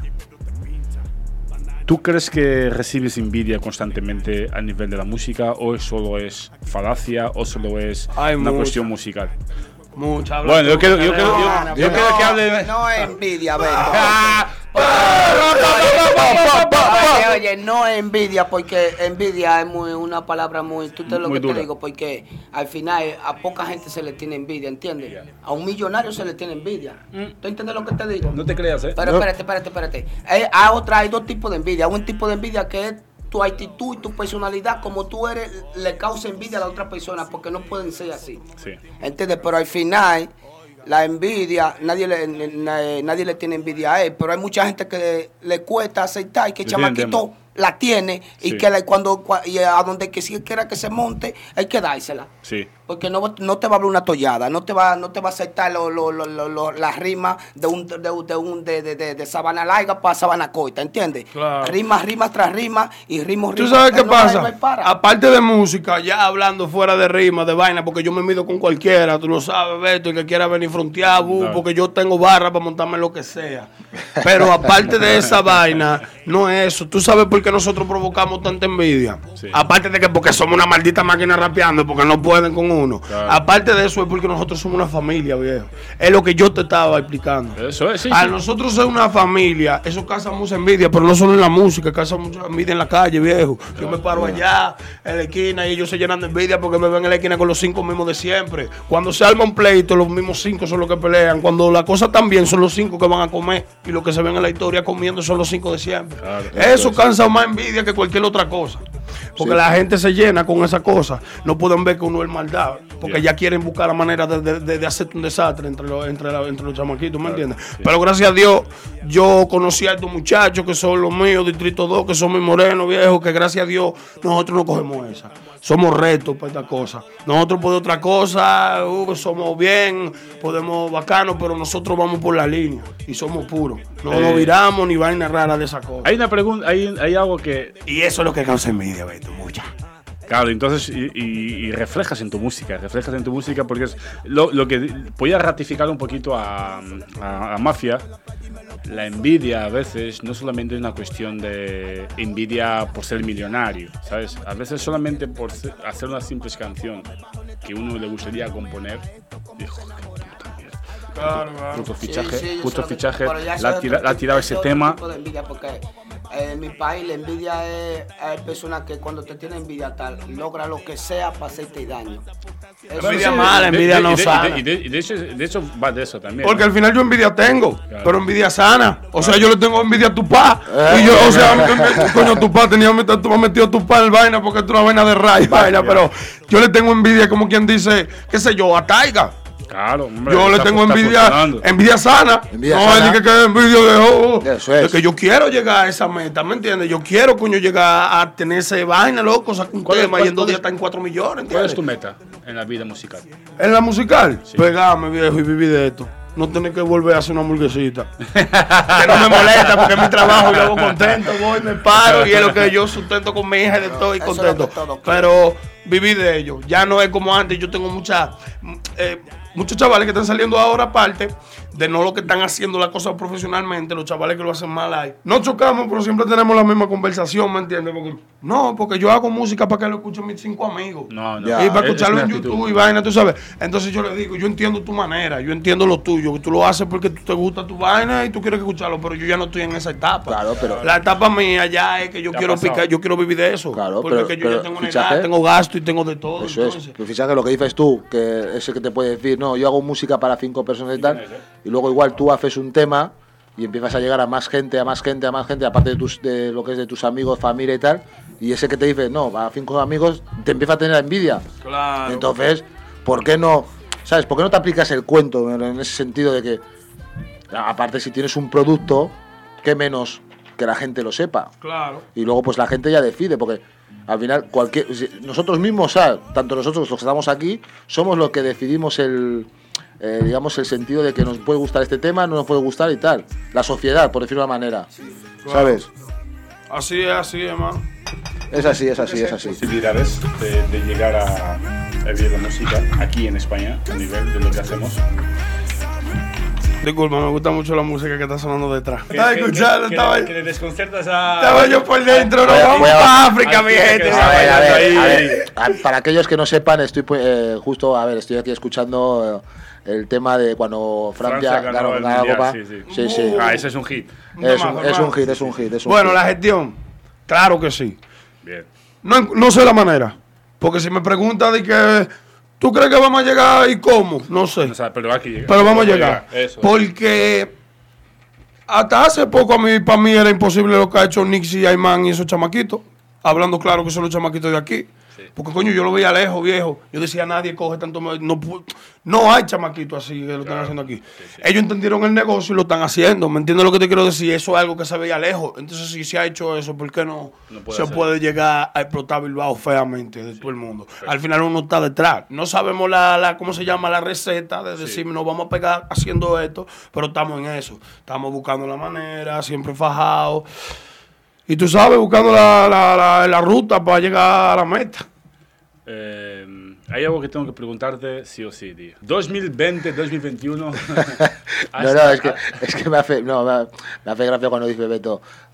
¿Tú crees que recibes envidia constantemente a nivel de la música o solo es falacia o solo es Hay una mucha, cuestión musical? Mucha. Bueno, yo quiero, yo quiero, yo, yo, yo no, quiero que hable. No es envidia, Beto. Oye, no es envidia, porque envidia es muy, una palabra muy, tú te lo muy que dura. Te digo, porque al final a poca gente se le tiene envidia, ¿entiendes? Yeah. A un millonario se le tiene envidia. Mm. ¿Tú entiendes lo que te digo? No te creas, ¿eh? Pero no. espérate, espérate, espérate. Hay, hay, otra, hay dos tipos de envidia. Un tipo de envidia que es tu actitud y tu personalidad, como tú eres, le causa envidia a la otra persona, porque no pueden ser así. Sí. ¿Entiendes? Pero al final, la envidia, nadie le, nadie, nadie le tiene envidia a él, pero hay mucha gente que le, le cuesta aceptar y que el chamaquito la tiene y sí. que la, cuando y a donde que si quiera que se monte, hay que dársela. Sí. Porque no, no te va a hablar una tollada, no te va, no te va a aceptar lo, lo, lo, lo, lo, las rimas de un de, de, un, de, de, de, de sabana larga para sabana corta, ¿entiendes? Claro. Rimas, rimas tras rimas y ritmos, ritmos. ¿Tú sabes qué no pasa? Aparte de música, ya hablando fuera de rimas, de vaina, porque yo me mido con cualquiera, tú lo sabes, Beto, el que quiera venir frontear, no. porque yo tengo barra para montarme lo que sea. Pero aparte de esa vaina, no es eso. ¿Tú sabes por qué nosotros provocamos tanta envidia? Sí. Aparte de que porque somos una maldita máquina rapeando, porque no pueden con uno. Claro. Aparte de eso es porque nosotros somos una familia, viejo. Es lo que yo te estaba explicando. Eso es, sí. A sí. nosotros ser una familia, eso causa mucha envidia, pero no solo en la música, causa mucha envidia en la calle, viejo. Yo me paro allá, en la esquina, y ellos se llenan de envidia porque me ven en la esquina con los cinco mismos de siempre. Cuando se arma un pleito, los mismos cinco son los que pelean. Cuando la cosa está bien, son los cinco que van a comer. Y los que se ven en la historia comiendo son los cinco de siempre. Claro, eso eso. cansa más envidia que cualquier otra cosa. Porque Sí. la gente se llena con esa cosa. No pueden ver que uno es maldad. Porque ya quieren buscar la manera de, de, de, de hacer un desastre entre los, entre la, entre los chamaquitos, ¿me entiendes? Pero gracias a Dios, yo conocí a estos muchachos que son los míos, Distrito dos, que son mis morenos, viejos, que gracias a Dios nosotros no cogemos esa. Somos retos para esta cosa. Nosotros por otra cosa, uh, somos bien, podemos bacanos, pero nosotros vamos por la línea y somos puros. No Eh. nos viramos ni vaina rara de esa cosa. Hay una pregunta, hay, hay algo que. Y eso es lo que causa envidia, Beto, mucha. Claro, entonces, y, y- y reflejas en tu música, reflejas en tu música porque es lo, lo que voy a ratificar un poquito a, a, a Mafia. La envidia a veces no solamente es una cuestión de envidia por ser millonario, ¿sabes? A veces solamente por ser- hacer una simple canción que uno le gustaría componer. Dijo, qué puta mierda. Claro, claro. Puto Sí, fichaje, sí, yo puto sé lo que- fichaje, pero ya la ha sé tira- otro la ha tipo- tirado ese ese otro tema. tipo de envidia, porque eh, en mi país la envidia es, hay personas que cuando te tienen envidia tal, logra lo que sea para hacerte daño. Eso Envidia sí. mala, De- envidia de- no y de- sana. Y de, y de hecho, de hecho va de eso también. Porque ¿no? al final yo envidia tengo, Claro. pero envidia sana. O sea, yo le tengo envidia a tu pa. Y yo, o sea, a mí también, coño, tu pa tenía metido, tú me has metido tu pa en vaina porque tú una vaina de rayo, vaina, pero yo le tengo envidia como quien dice, qué sé yo, a Taiga. Claro, hombre, Yo le está- tengo está envidia, funcionando. envidia sana. Envidia no sana. es de que, que envidia de, oh, oh. Eso es. De que yo quiero llegar a esa meta, ¿me entiendes? Yo quiero, coño, llegar a tener ese vaina, loco, sacar un ¿Cuál es- tema cuál- y en dos cuál días es- está en cuatro millones, ¿Cuál ¿entiendes? es tu meta en la vida musical? En la musical, pegarme, viejo, y vivir de esto. No tener que volver a hacer una hamburguesita. Que no me molesta porque es mi trabajo y luego contento, voy, me paro y es lo que yo sustento con mi hija y de todo y Eso es lo contento. que todo quiere. Pero vivir de ello. Ya no es como antes. Yo tengo mucha, eh, muchos chavales que están saliendo ahora aparte de no lo que están haciendo las cosas profesionalmente, los chavales que lo hacen mal ahí. No chocamos, pero siempre tenemos la misma conversación, ¿me entiendes? Porque, no, porque yo hago música para que lo escuchen mis cinco amigos. No, no. Ya. Y para es- es escucharlo una en actitud. YouTube y vaina, tú sabes. Entonces yo le digo, yo entiendo tu manera, yo entiendo lo tuyo, que tú lo haces porque tú te gusta tu vaina y tú quieres escucharlo, pero yo ya no estoy en esa etapa. Claro, pero- La etapa mía ya es que yo Ya ha quiero pasado. picar, yo quiero vivir de eso. Claro, porque pero- que yo pero ya tengo una fichaje- edad, tengo gasto y tengo de todo. Eso es. entonces. Pero fíjate lo que dices tú, que ese que te puede decir, no, yo hago música para cinco personas y tal, y luego igual tú haces un tema y empiezas a llegar a más gente, a más gente, a más gente, aparte de, tus, de lo que es de tus amigos, familia y tal, y ese que te dice, no, a cinco amigos, te empieza a tener envidia. Claro. Entonces, ¿por qué no, sabes, por qué no te aplicas el cuento en ese sentido de que, aparte si tienes un producto, qué menos que la gente lo sepa? Claro. Y luego pues la gente ya decide, porque al final cualquier si- nosotros mismos, ¿sabes? Tanto nosotros los que estamos aquí, somos los que decidimos el eh, digamos el sentido de que nos puede gustar este tema, no nos puede gustar y tal. La sociedad, por decirlo de una manera. ¿Sabes? Así es, así es, hermano. Es así, es así, es así. Posibilidades de, de llegar a, a vivir la música aquí en España, a nivel de lo que hacemos. Disculpa, me gusta mucho la música que está sonando detrás. Que- Estaba que- escuchando, que- estaba, que le desconcertas a. estaba yo por dentro, no Voy a- vamos voy a- para África, mi Ay, que- gente. que- A ver, a ver, Ahí. a ver, a- para aquellos que no sepan, estoy pu- eh, justo, a ver, estoy aquí escuchando eh, el tema de cuando Francia, Francia ganó ganó, el ganó la Mundial, copa. sí, sí. Sí, sí. Ah, ese es un hit. Un Es temazo, un, es hermano. un hit, es un hit, es un Bueno, hit. la gestión, claro que sí. Bien. No, no sé la manera. Porque si me pregunta de que tú crees que vamos a llegar y cómo, no sé. O sea, pero aquí llega. Pero vamos a llegar. Eso. Porque hasta hace poco a mí, para mí era imposible lo que ha hecho Nixie, Ayman y esos chamaquitos. Hablando claro que son los chamaquitos de aquí. Porque coño, yo lo veía lejos, viejo. Yo decía, nadie coge tanto. No, pu- no hay chamaquitos así que lo están haciendo aquí. Ellos entendieron el negocio y lo están haciendo. ¿Me entiendes lo que te quiero decir? Eso es algo que se veía lejos. Entonces, si se ha hecho eso, ¿por qué no, No puede se ser. puede llegar a explotar Bilbao feamente de todo el mundo? Al final uno está detrás. No sabemos la, la ¿cómo se llama? La receta de decir, nos vamos a pegar haciendo esto, pero estamos en eso. Estamos buscando la manera, siempre fajados. Y tú sabes, buscando la, la, la, la ruta para llegar a la meta. Eh, hay algo que tengo que preguntarte sí o sí, tío. dos mil veinte, dos mil veintiuno. No, no, es que, es que me, hace, no, me, me hace gracia cuando dice Beto,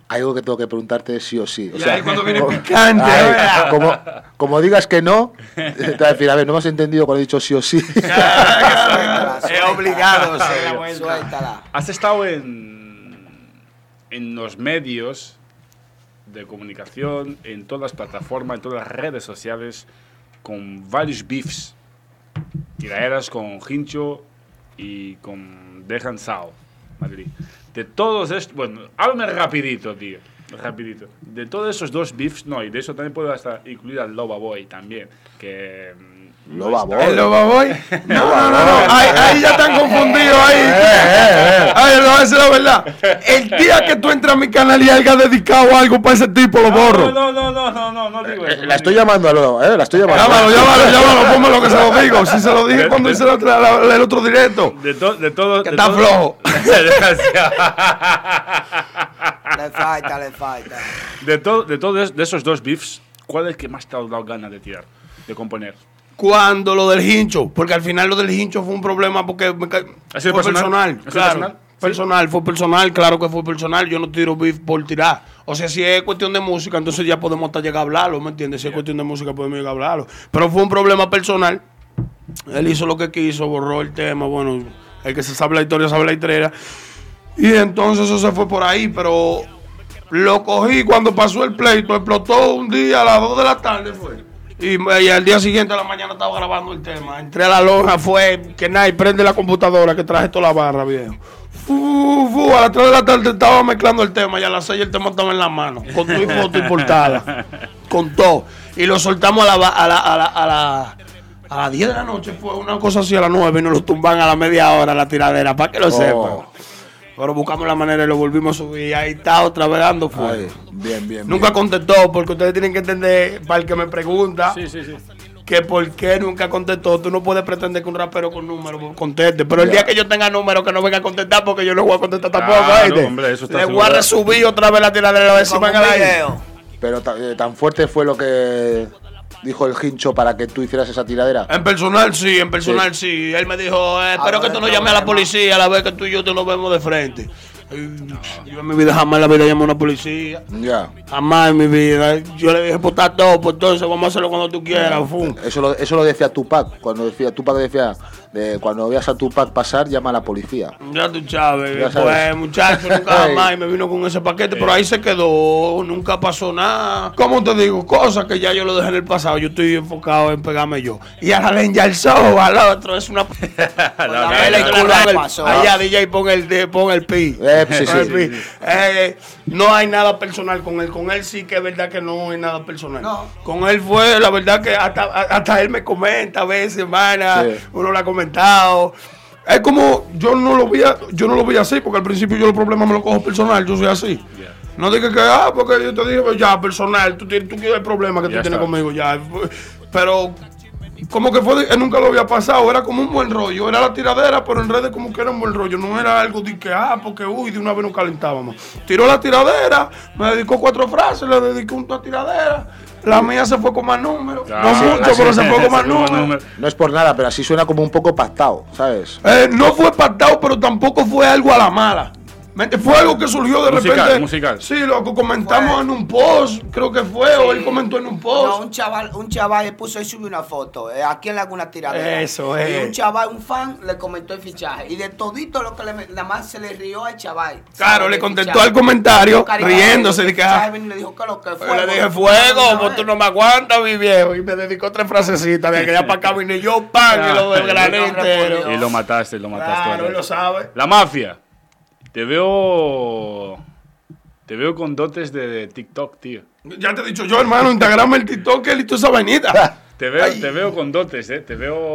hay algo que tengo que preguntarte sí o sí. O Y sea, ahí cuando viene como- picante, Ay, ¿verdad? como, como digas que no, te voy a decir, a ver, no me has entendido cuando he dicho sí o sí. Suéltala, Es suéltala, obligado, sí. suéltala, suéltala. Has estado en, en los medios de comunicación, en todas las plataformas, en todas las redes sociales, con varios beefs. Tiraderas con Hincho y con Dejan Sao, Madrid. De todos estos, bueno, háblame rapidito, tío, rapidito. De todos esos dos beefs, no, y de eso también puedo hasta incluir al Loba Boy también, que... mm, no Loba está- Boy. ¿El Loba Boy? No, no, no, no. Ahí, ahí ya están confundidos. Ahí. Ay, no, esa es la verdad. El día que tú entras a mi canal y hayas dedicado algo para ese tipo, lo borro. No, no, no, no, no, no digo eso. La estoy llamando a Loba, ¿eh? La estoy llamando. Llámalo, llámalo, llámalo, ponme lo que se lo digo. Si se lo dije De- cuando de- hice el otro, la- el otro directo. De, to- de todo... Que de está todo- flojo. Le falta, le falta. De, to- de todos de esos dos beefs, ¿cuál es el que más te ha dado ganas de tirar, de componer? Cuando lo del hincho, porque al final lo del hincho fue un problema porque me ca- ¿Ha sido fue personal? personal, ¿Ha sido claro. personal? Personal, fue personal, claro que fue personal. Yo no tiro beef por tirar. O sea, si es cuestión de música, entonces ya podemos hasta llegar a hablarlo, ¿me entiendes? Si es cuestión de música, podemos llegar a hablarlo. Pero fue un problema personal. Él hizo lo que quiso, borró el tema. Bueno, el que se sabe la historia sabe la historia. Y entonces eso se fue por ahí, pero lo cogí cuando pasó el pleito, explotó un día a las dos de la tarde fue. Y, y al día siguiente a la mañana estaba grabando el tema. Entré a la loja, fue que nadie prende la computadora que traje toda la barra, viejo. Fu, fu, a las tres de la tarde estaba mezclando el tema y a las seis el tema estaba en la mano, con tu foto y portada, con todo. Y lo soltamos a la, a la, a la, a la a las diez de la noche, fue una cosa así a las nueve y nos lo tumban a la media hora la tiradera, para que lo sepan. Pero buscamos la manera y lo volvimos a subir. Y ahí está otra vez dando fuego. Ay, bien, bien. Nunca bien. contestó, porque ustedes tienen que entender, para el que me pregunta, Sí, sí, sí. que por qué nunca contestó. Tú no puedes pretender que un rapero con número conteste. Pero el Ya. día que yo tenga número, que no venga a contestar, porque yo no voy a contestar tampoco. Claro, ¿oíste? hombre, eso está Le seguro. voy a resubir otra vez la tiradera a ver si Como van un a ir. video. Pero ta- eh, tan fuerte fue lo que dijo el Hincho para que tú hicieras esa tiradera. En personal sí, en personal sí. Él me dijo, eh, espero Ah, que tú no bueno, llames a la problema. policía a la vez que tú y yo te nos vemos de frente. Y yo en mi vida jamás en la vida llamé a una policía. Ya. Jamás en mi vida. Yo le dije, pues está todo, pues entonces vamos a hacerlo cuando tú quieras. Fum. Eso lo, eso lo decía Tupac. Cuando decía, Tupac decía, de, cuando veas a Tupac pasar, llama a la policía. Ya tú sabes, Ya pues sabes. muchacho, nunca jamás y me vino con ese paquete, pero ahí se quedó, nunca pasó nada. ¿Cómo te digo? Cosas que ya yo lo dejé en el pasado, yo estoy enfocado en pegarme yo. Y ahora len ya el show, al otro es una... la Ahí le película culo, pasó. allá D J pon el, de- pon el pi. Eh, sí, Pon el sí, pi. sí, Eh, no hay nada personal con él, con él sí que es verdad que no hay nada personal. No. Con él fue, la verdad que hasta, hasta él me comenta a veces, hermana, Sí. uno lo ha comentado. Es como, yo no lo vi, a- yo no lo vi así, porque al principio yo los problemas me los cojo personal, yo soy así. No digas que, ah, porque yo te dije, pues ya, personal, tú, tienes- tú quieres el problema que tú Ya tienes está. conmigo, ya. Pero, como que fue, de- él nunca lo había pasado, era como un buen rollo, era la tiradera, pero en redes como que era un buen rollo, no era algo de que, ah, porque, uy, de una vez nos calentábamos. Tiró la tiradera, me dedicó cuatro frases, le dediqué una tiradera, la mía se fue con más números, Ya, no sí, mucho, así pero se fue con más se fue con números. número. No es por nada, pero así suena como un poco pactado, ¿sabes? Eh, no fue pactado, pero tampoco fue algo a la mala. Mente, Fue algo que surgió de Musical, repente. musical. Sí, lo que comentamos Fue. en un post, creo que fue, o él comentó en un No, post. un chaval, un chaval le puso y subió una foto eh, aquí en Laguna Tiradera. Eso Y es. un chaval, un fan, le comentó el fichaje. Y de todito lo que le, nada más se le rió al chaval. Claro, ¿Sabe? le El contestó fichaje. al comentario, Cariño, riéndose, el de que, fichaje ah, vino y le dijo que lo que fue. Yo le dije, porque- fuego, no, pues tú no me aguantas, mi viejo. Y me dedicó tres frasecitas de aquella para acá, vine yo, pan, y lo del granero entero. Y lo mataste, lo mataste. Claro, él lo sabe. La mafia. Te veo. Te veo con dotes de TikTok, tío. Ya te he dicho yo, hermano, Instagram, el TikTok, él y toda esa vainita. Te veo, Ay. te veo con dotes, eh. Te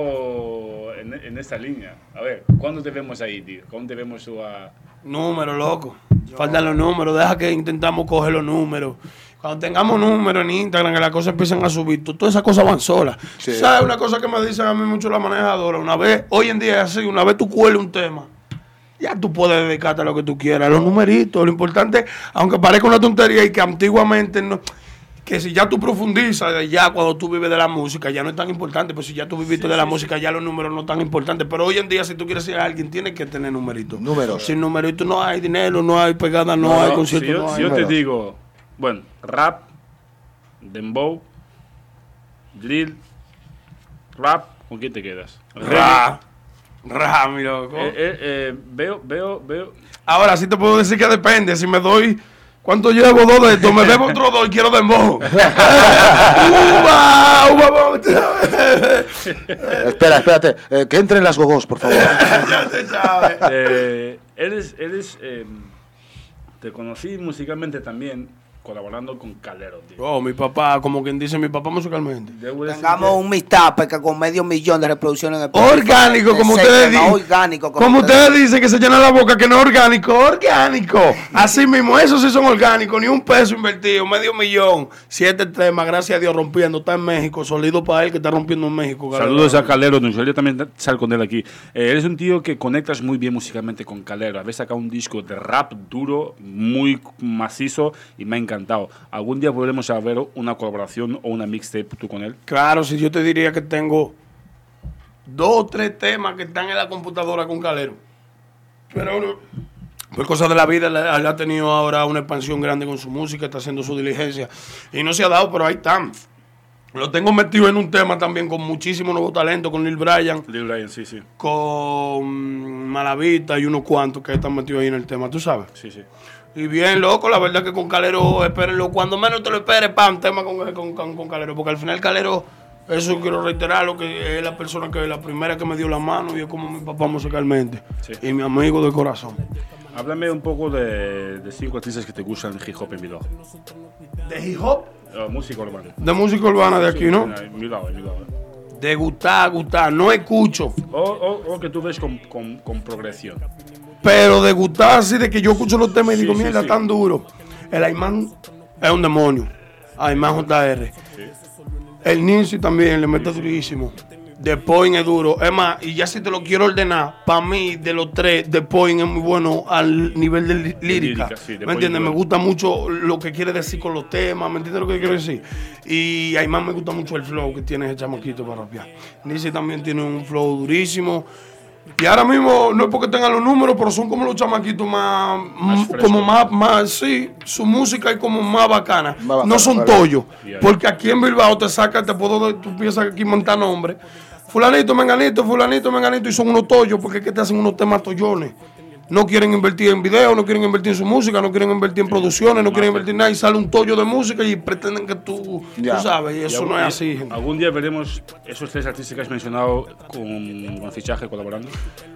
veo en, en esta línea. A ver, ¿cuándo te vemos ahí, tío? ¿Cuándo te vemos tú a.? Números, loco. Faltan los números. Deja que intentamos coger los números. Cuando tengamos números en Instagram, que las cosas empiecen a subir, tú- todas esas cosas van solas. Sí. ¿Sabes una cosa que me dicen a mí mucho las manejadoras? Una vez, hoy en día es así, una vez tú cueles un tema, ya tú puedes dedicarte a lo que tú quieras. Los numeritos, lo importante, aunque parezca una tontería y que antiguamente no. que si ya tú profundizas, ya cuando tú vives de la música, ya no es tan importante, pues si ya tú viviste Sí, de la sí, música, ya los números no tan importantes. Pero hoy en día, si tú quieres ser alguien, tienes que tener numeritos. Números. Sin numeritos no hay dinero, no hay pegada, no, No, hay no, concierto, si yo, no si hay. yo te números. digo, bueno, rap, dembow, drill, rap, ¿con quién te quedas? Ra, ra, mi loco. Eh, eh, eh, veo, veo, veo. Ahora sí te puedo decir que depende. Si me doy, ¿cuánto llevo? Dos de estos, me bebo otro dos y quiero dembow. ¡Uva! ¡Uva! Espera, espérate. Eh, que entren las gogos, por favor. Ya te sabes. Eh, eres, eres, eh, te conocí musicalmente también colaborando con Calero, tío. Oh, mi papá, como quien dice mi papá musicalmente. Debo decir Tengamos que- un mixtape que con medio millón de reproducciones en Spotify. Orgánico, De como seis ustedes temas, dicen. orgánico, Como ustedes dicen que se llena la boca, que no es orgánico, orgánico. Así mismo, esos sí son orgánicos, ni un peso invertido, medio millón. Siete temas, gracias a Dios, rompiendo. Está en México, sólido para él que está rompiendo en México. Saludos a Calero, yo también sal con él aquí. Eh, eres un tío que conectas muy bien musicalmente con Calero. Habéis sacado un disco de rap duro, muy macizo y me ha encantado. ¿Algún día podremos a ver una colaboración o una mixtape tú con él? Claro, si yo te diría que tengo dos o tres temas que están en la computadora con Calero. Pero no, por cosas de la vida, él él ha tenido ahora una expansión grande con su música, está haciendo su diligencia. Y no se ha dado, pero ahí están. Lo tengo metido en un tema también con muchísimo nuevo talento, con Lil Bryan, Lil Bryan, sí, sí. con Malavita y unos cuantos que están metidos ahí en el tema, tú sabes. Sí, sí. Y bien, loco, la verdad que con Calero, espérenlo. Cuando menos te lo esperes, pam, tema con, con, con, con Calero. Porque al final Calero, eso quiero reiterarlo, que es la persona que la primera que me dio la mano y es como mi papá musicalmente. Sí. Y mi amigo de corazón. Háblame un poco de, de cinco artistas que te gustan en hip hop en Bilbao. De hip hop, Uh, música urbana. de música urbana de aquí, ¿no? En Bilbao, en Bilbao. De gustar, gustar. No escucho, O, o, o que tú ves con, con, con progresión. pero de gustar así, de que yo escucho los temas y Sí, digo, sí, mierda, sí. tan duro. El Aymán es un demonio. Aymán J R. Sí. El Nincy también le mete durísimo. The Point es duro. Es más, y ya si te lo quiero ordenar, para mí, de los tres, The Point es muy bueno al nivel de li- lírica. lírica, sí, The ¿Me Point entiendes? es Me bueno. gusta mucho lo que quiere decir con los temas. ¿Me entiendes lo que quiero decir? Y además me gusta mucho el flow que tiene ese chamaquito para rapear. Nincy también tiene un flow durísimo. Y ahora mismo, no es porque tengan los números, pero son como los chamaquitos más, Más m- frescos. como más, más, sí, su música es como más bacana. Más bacana, no son vale. tollos. Yeah. Porque aquí en Bilbao te saca, te puedo dar, tú piensas aquí montar nombres. Fulanito, menganito, fulanito, menganito, y son unos tollos porque es que te hacen unos temas tollones. No quieren invertir en video, no quieren invertir en su música, no quieren invertir en producciones, no quieren invertir en nada y sale un tollo de música y pretenden que tú, Ya. tú sabes, y eso Y no algún- es así, gente. Algún día veremos esos tres artistas que has mencionado con, con fichaje colaborando.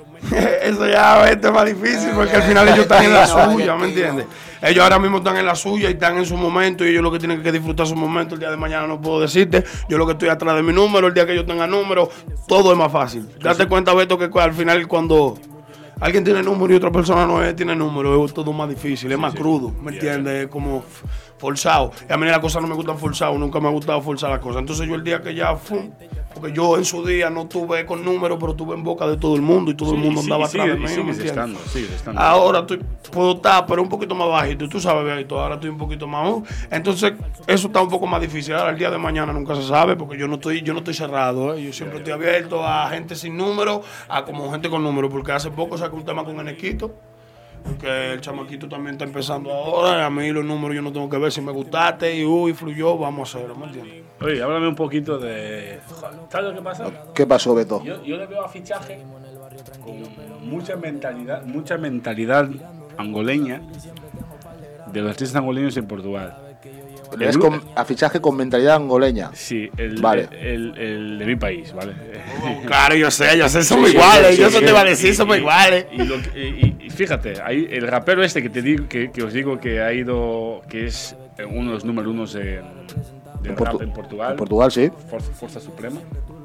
Eso ya es tema difícil porque al final ellos están en la No, suya, Valentino. ¿me entiendes? Ellos ahora mismo están en la suya y están en su momento y ellos lo que tienen que disfrutar su momento. El día de mañana no puedo decirte. Yo lo que estoy atrás de mi número, el día que yo tenga número, todo es más fácil. Date cuenta, Beto, que al final cuando alguien tiene número y otra persona no es, tiene número, es todo más difícil, es más crudo, ¿me entiendes? Es como f- forzado. Y a mí las cosas no me gustan forzadas, nunca me ha gustado forzar las cosas. Entonces yo el día que ya fue, porque yo en su día no tuve con números, pero tuve en boca de todo el mundo y todo el Sí, mundo sí, andaba y atrás de sigue- mí, y ¿me sigues entiendes? estando, sigues estando. Ahora estoy, puedo estar, pero un poquito más bajito. Tú sabes, Beto, ahora estoy un poquito más. uh, Entonces, eso está un poco más difícil. Ahora, el día de mañana nunca se sabe, porque yo no estoy, yo no estoy cerrado. ¿eh? Yo siempre estoy abierto a gente sin número, a como gente con número, porque hace poco saqué un tema con Enequito. Porque el chamaquito también está empezando ahora. A mí los números yo no tengo que ver si me gustaste y uy, fluyó, vamos a hacerlo, ¿me entiendes? Oye, háblame un poquito de... ¿Sabes lo que pasa? ¿Qué pasó, Beto? Yo, yo le veo a fichaje con mucha mentalidad, mucha mentalidad angoleña de los artistas angoleños en Portugal. Le ves con, a fichaje con mentalidad angoleña. Sí, el, Vale. el, el de mi país, ¿vale? Claro, yo sé, yo sé, somos Sí, iguales. sí, yo sí, eso sí. te iba a decir, Y- somos y- iguales. Y, lo que- y- y fíjate, hay el rapero este que te digo, que, que os digo que ha ido, que es uno de los número unos en, de En rap Portu- en Portugal. En Portugal, sí. Fuerza, Fuerza Suprema.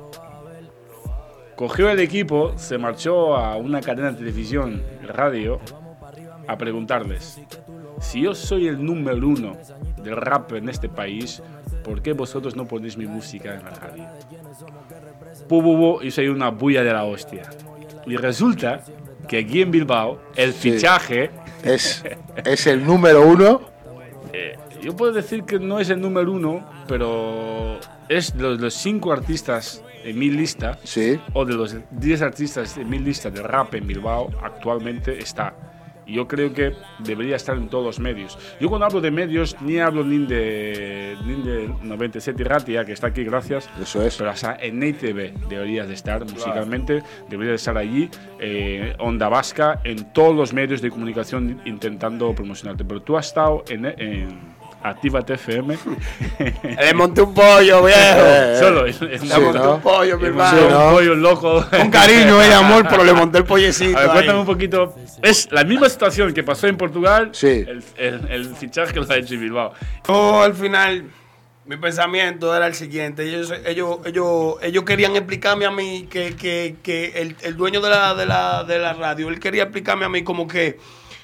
Cogió el equipo, se marchó a una cadena de televisión, radio, a preguntarles: si yo soy el número uno del rap en este país, ¿por qué vosotros no ponéis mi música en la radio? Pububo hizo ahí una bulla de la hostia. Y resulta que aquí en Bilbao, el Sí. fichaje, Es, es el número uno. eh, yo puedo decir que no es el número uno, pero es de los, los cinco artistas en mi lista, Sí. o de los diez artistas en mi lista de rap en Bilbao, actualmente está. Y yo creo que debería estar en todos los medios. Yo cuando hablo de medios, ni hablo ni de, ni de noventa y siete Ratia, que está aquí, gracias. Eso es. Pero hasta en E T V deberías de estar musicalmente, deberías de estar allí, eh, Onda Vasca, en todos los medios de comunicación intentando promocionarte. Pero tú has estado en, en Actívate F M. Le monté un pollo, viejo. Solo. Sí, Le monté ¿no? un pollo, mi Sí, hermano. ¿no? Un pollo loco. Con cariño y amor, pero le monté el pollecito. A ver, ahí. cuéntame un poquito. Es la misma situación que pasó en Portugal. Sí. El, el, el fichaje que lo ha hecho en Bilbao. Yo, al final, mi pensamiento era el siguiente. Ellos, ellos, ellos, ellos querían explicarme a mí que, que, que el, el dueño de la, de, la, de la radio, él quería explicarme a mí como que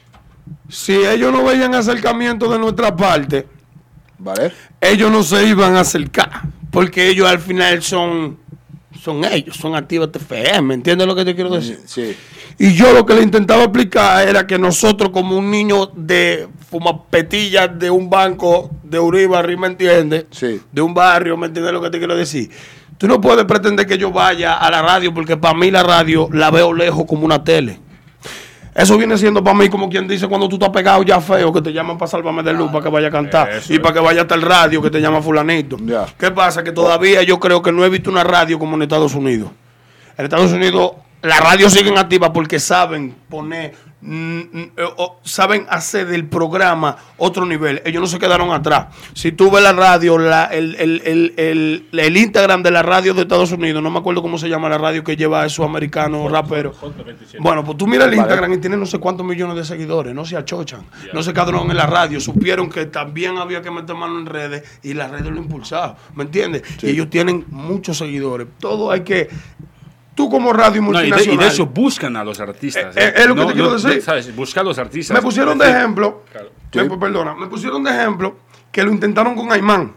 si ellos no veían acercamiento de nuestra parte, ¿Vale? ellos no se iban a acercar. Porque ellos al final son, son ellos, son Actívate F M. ¿Entiendes lo que te quiero decir? Sí. Y yo lo que le intentaba explicar era que nosotros, como un niño de fumapetillas de un banco de Uribarri, ¿me entiendes? Sí. De un barrio, ¿me entiendes lo que te quiero decir? Tú no puedes pretender que yo vaya a la radio, porque para mí la radio la veo lejos como una tele. Eso viene siendo para mí como quien dice cuando tú estás pegado ya feo, que te llaman para Sálvame de Luz, para que vaya a cantar. Eso Y es. para que vaya hasta el radio, que te llama fulanito. Ya. ¿Qué pasa? Que todavía yo creo que no he visto una radio como en Estados Unidos. En Estados Unidos las radios siguen activas porque saben poner, mm, mm, eh, o saben hacer del programa otro nivel. Ellos no se quedaron atrás. Si tú ves la radio, la, el, el, el, el, el Instagram de la radio de Estados Unidos, no me acuerdo cómo se llama la radio que lleva a esos americanos raperos. Bueno, pues tú miras el Vale. Instagram y tiene no sé cuántos millones de seguidores, no se achochan, no se quedaron en la radio, supieron que también había que meter mano en redes y las redes lo impulsaron, ¿me entiendes? Sí. Y ellos tienen muchos seguidores. Todo hay que... Tú como radio No, y, de, multinacional... y de hecho buscan a los artistas. Eh, eh, es lo que te quiero decir. ¿Sabes? Buscar a los artistas. Me pusieron de Es decir, ejemplo, Claro. me- Sí. perdona, me pusieron de ejemplo que lo intentaron con Aymán.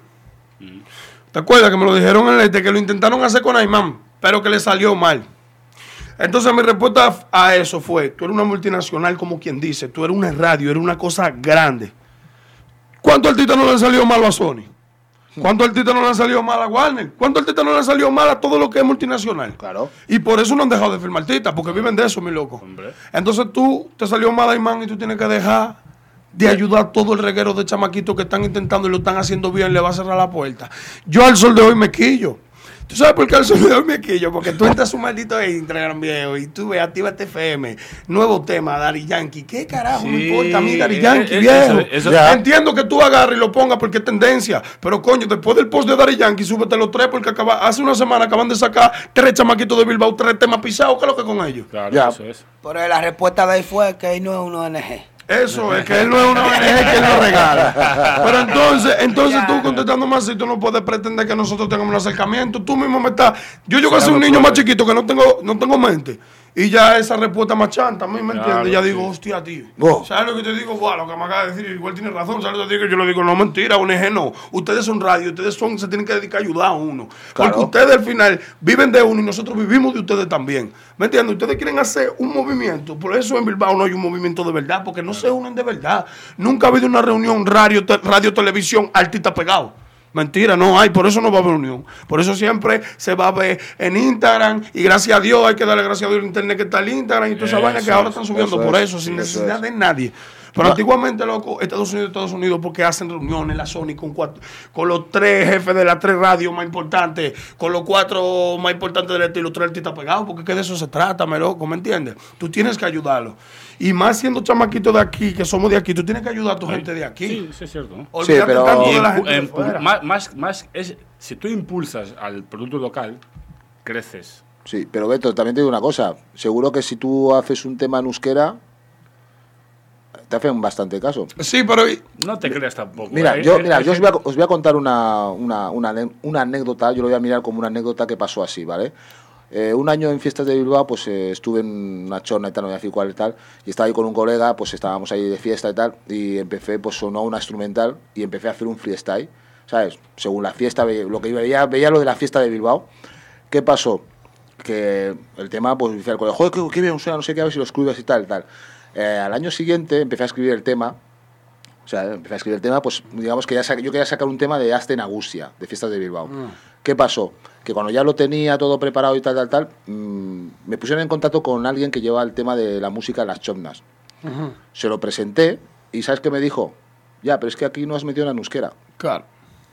¿Te acuerdas que me lo dijeron en el este? Que lo intentaron hacer con Aymán, pero que le salió mal. Entonces mi respuesta a eso fue, tú eres una multinacional como quien dice, tú eres una radio, eres una cosa grande. ¿Cuántos artistas no le han salido mal a Sony? ¿Cuántos artistas no le han salido mal a Warner? ¿Cuántos artistas no le han salido mal a todo lo que es multinacional? Claro. Y por eso no han dejado de firmar artistas, porque viven de eso, mi loco. Hombre. Entonces tú te salió mal Aymán y tú tienes que dejar de ayudar a todo el reguero de chamaquitos que están intentando y lo están haciendo bien, le va a cerrar la puerta. Yo al sol de hoy me quillo. ¿Tú sabes por qué al sol de hoy me quillo? Porque tú entras a un maldito Instagram viejo y tú ves Actívate F M, nuevo tema, Daddy Yankee. ¿Qué carajo me Sí, importa a mí, Daddy eh, Yankee, eh, viejo? eso- eso- Ya. Entiendo que tú agarres y lo pongas porque es tendencia, pero coño, después del post de Daddy Yankee, súbete los tres porque acaba, hace una semana acaban de sacar tres chamaquitos de Bilbao, tres temas pisados. ¿Qué es lo que con ellos? Claro, Ya. eso es. Pero la respuesta de ahí fue que él no es un O N G. Eso es que él no es una O N G que él lo regala. Pero entonces, entonces tú contestando más, si tú no puedes pretender que nosotros tengamos un acercamiento, tú mismo me estás. Yo llego a ser un niño más chiquito que no tengo, no tengo mente. Y ya esa respuesta más chanta, a mí me Claro, entiendes. Ya sí. digo, hostia, tío. Wow. ¿Sabes lo que te digo? Wow, lo que me acaba de decir, igual tiene razón. ¿Sabes lo que te digo? Yo le digo, no, mentira, O N G no. Ustedes son radio, ustedes son, se tienen que dedicar a ayudar a uno. Claro. Porque ustedes al final viven de uno y nosotros vivimos de ustedes también. ¿Me entiendes? Ustedes quieren hacer un movimiento. Por eso en Bilbao no hay un movimiento de verdad, porque no se unen de verdad. Nunca ha habido una reunión radio, te- radio televisión, artista pegado. Mentira, no hay, por eso no va a haber unión. Por eso siempre se va a ver en Instagram y gracias a Dios, hay que darle gracias a Dios al internet que está el Instagram y toda esa Eso vaina que ahora es, están subiendo eso por es, eso, sin eso necesidad es. de nadie. Pero antiguamente, loco, Estados Unidos, Estados Unidos, porque hacen reuniones, la Sony, con cuatro, con los tres jefes de las tres radios más importantes, con los cuatro más importantes del estilo, los tres artistas pegados, porque que de eso se trata, me loco, ¿me entiendes? Tú tienes que ayudarlo. Y más siendo chamaquitos de aquí, que somos de aquí, tú tienes que ayudar a tu gente de aquí. Sí, sí es cierto. ¿no? Olvídate Sí, pero- tanto Y de la empu- gente de empu- fuera. más, más, más es, si tú impulsas al producto local, creces. Sí, pero Beto, también te digo una cosa. Seguro que si tú haces un tema en euskera, te hacen bastante caso. Sí, pero No te creas tampoco. Mira, ¿eh? yo, Eh, mira, eh, yo os voy a, os voy a contar una, una, una, ane- una anécdota, yo lo voy a mirar como una anécdota que pasó así, ¿vale? Eh, un año en Fiestas de Bilbao, pues eh, estuve en una chorna y tal, no voy a decir cuál y tal, y estaba ahí con un colega, pues estábamos ahí de fiesta y tal, y empecé, pues sonó una instrumental y empecé a hacer un freestyle, ¿sabes? Según la fiesta, ve- lo que veía, veía lo de la fiesta de Bilbao. ¿Qué pasó? Que el tema, pues decía el colega, joder, qué, qué bien suena, no sé qué, a ver si lo escribes y tal, y tal. Eh, al año siguiente empecé a escribir el tema, O sea, empecé a escribir el tema, pues digamos que ya sa- yo quería sacar un tema de Aste Nagusia, de Fiestas de Bilbao. Mm. ¿Qué pasó? Que cuando ya lo tenía todo preparado y tal, tal, tal, mmm, me pusieron en contacto con alguien que lleva el tema de la música de las chomnas. Uh-huh. Se lo presenté y ¿sabes qué me dijo? Ya, pero es que aquí no has metido una nusquera. Claro.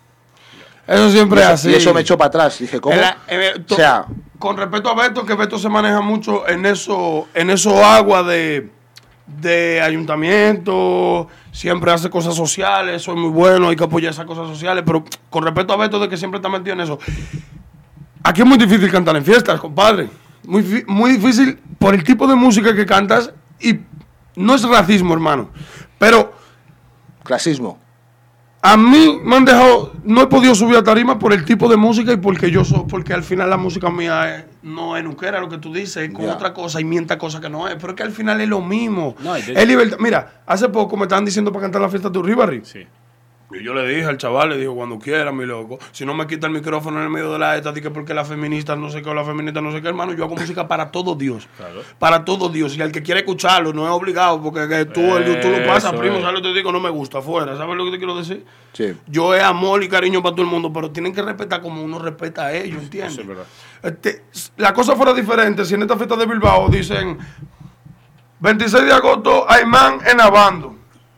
Eso siempre es así. Y eso me echó para atrás. Dije, ¿cómo? La, eh, to, o sea, con respecto a Beto, que Beto se maneja mucho en eso, en eso agua de, de ayuntamiento, siempre hace cosas sociales, eso es muy bueno, hay que apoyar esas cosas sociales, pero con respecto a Beto de que siempre está metido en eso, aquí es muy difícil cantar en fiestas, compadre. Muy, muy difícil por el tipo de música que cantas y no es racismo, hermano, pero clasismo. A mí me han dejado, no he podido subir a tarima por el tipo de música y porque yo soy, porque al final la música mía es, no es nuquera, lo que tú dices, es con yeah. otra cosa y mienta cosa que no es, pero es que al final es lo mismo. No, es libertad. Mira, hace poco me estaban diciendo para cantar la fiesta de Uribarri. Sí. Y yo le dije al chaval, le digo, cuando quiera, mi loco, si no me quita el micrófono en el medio de la esta, que porque las feministas no sé qué, o las feministas no sé qué, hermano, yo hago música para todo Dios. Claro. Para todo Dios. Y al que quiere escucharlo, no es obligado, porque que tú, el, tú lo pasas, primo, es. ¿Sabes lo que te digo? No me gusta, afuera. ¿Sabes lo que te quiero decir? Sí. Yo es amor y cariño para todo el mundo, pero tienen que respetar como uno respeta a ellos, ¿entiendes? Sí, es verdad. Este, la cosa fuera diferente si en esta fiesta de Bilbao dicen veintiséis de agosto, Aymán en Abando.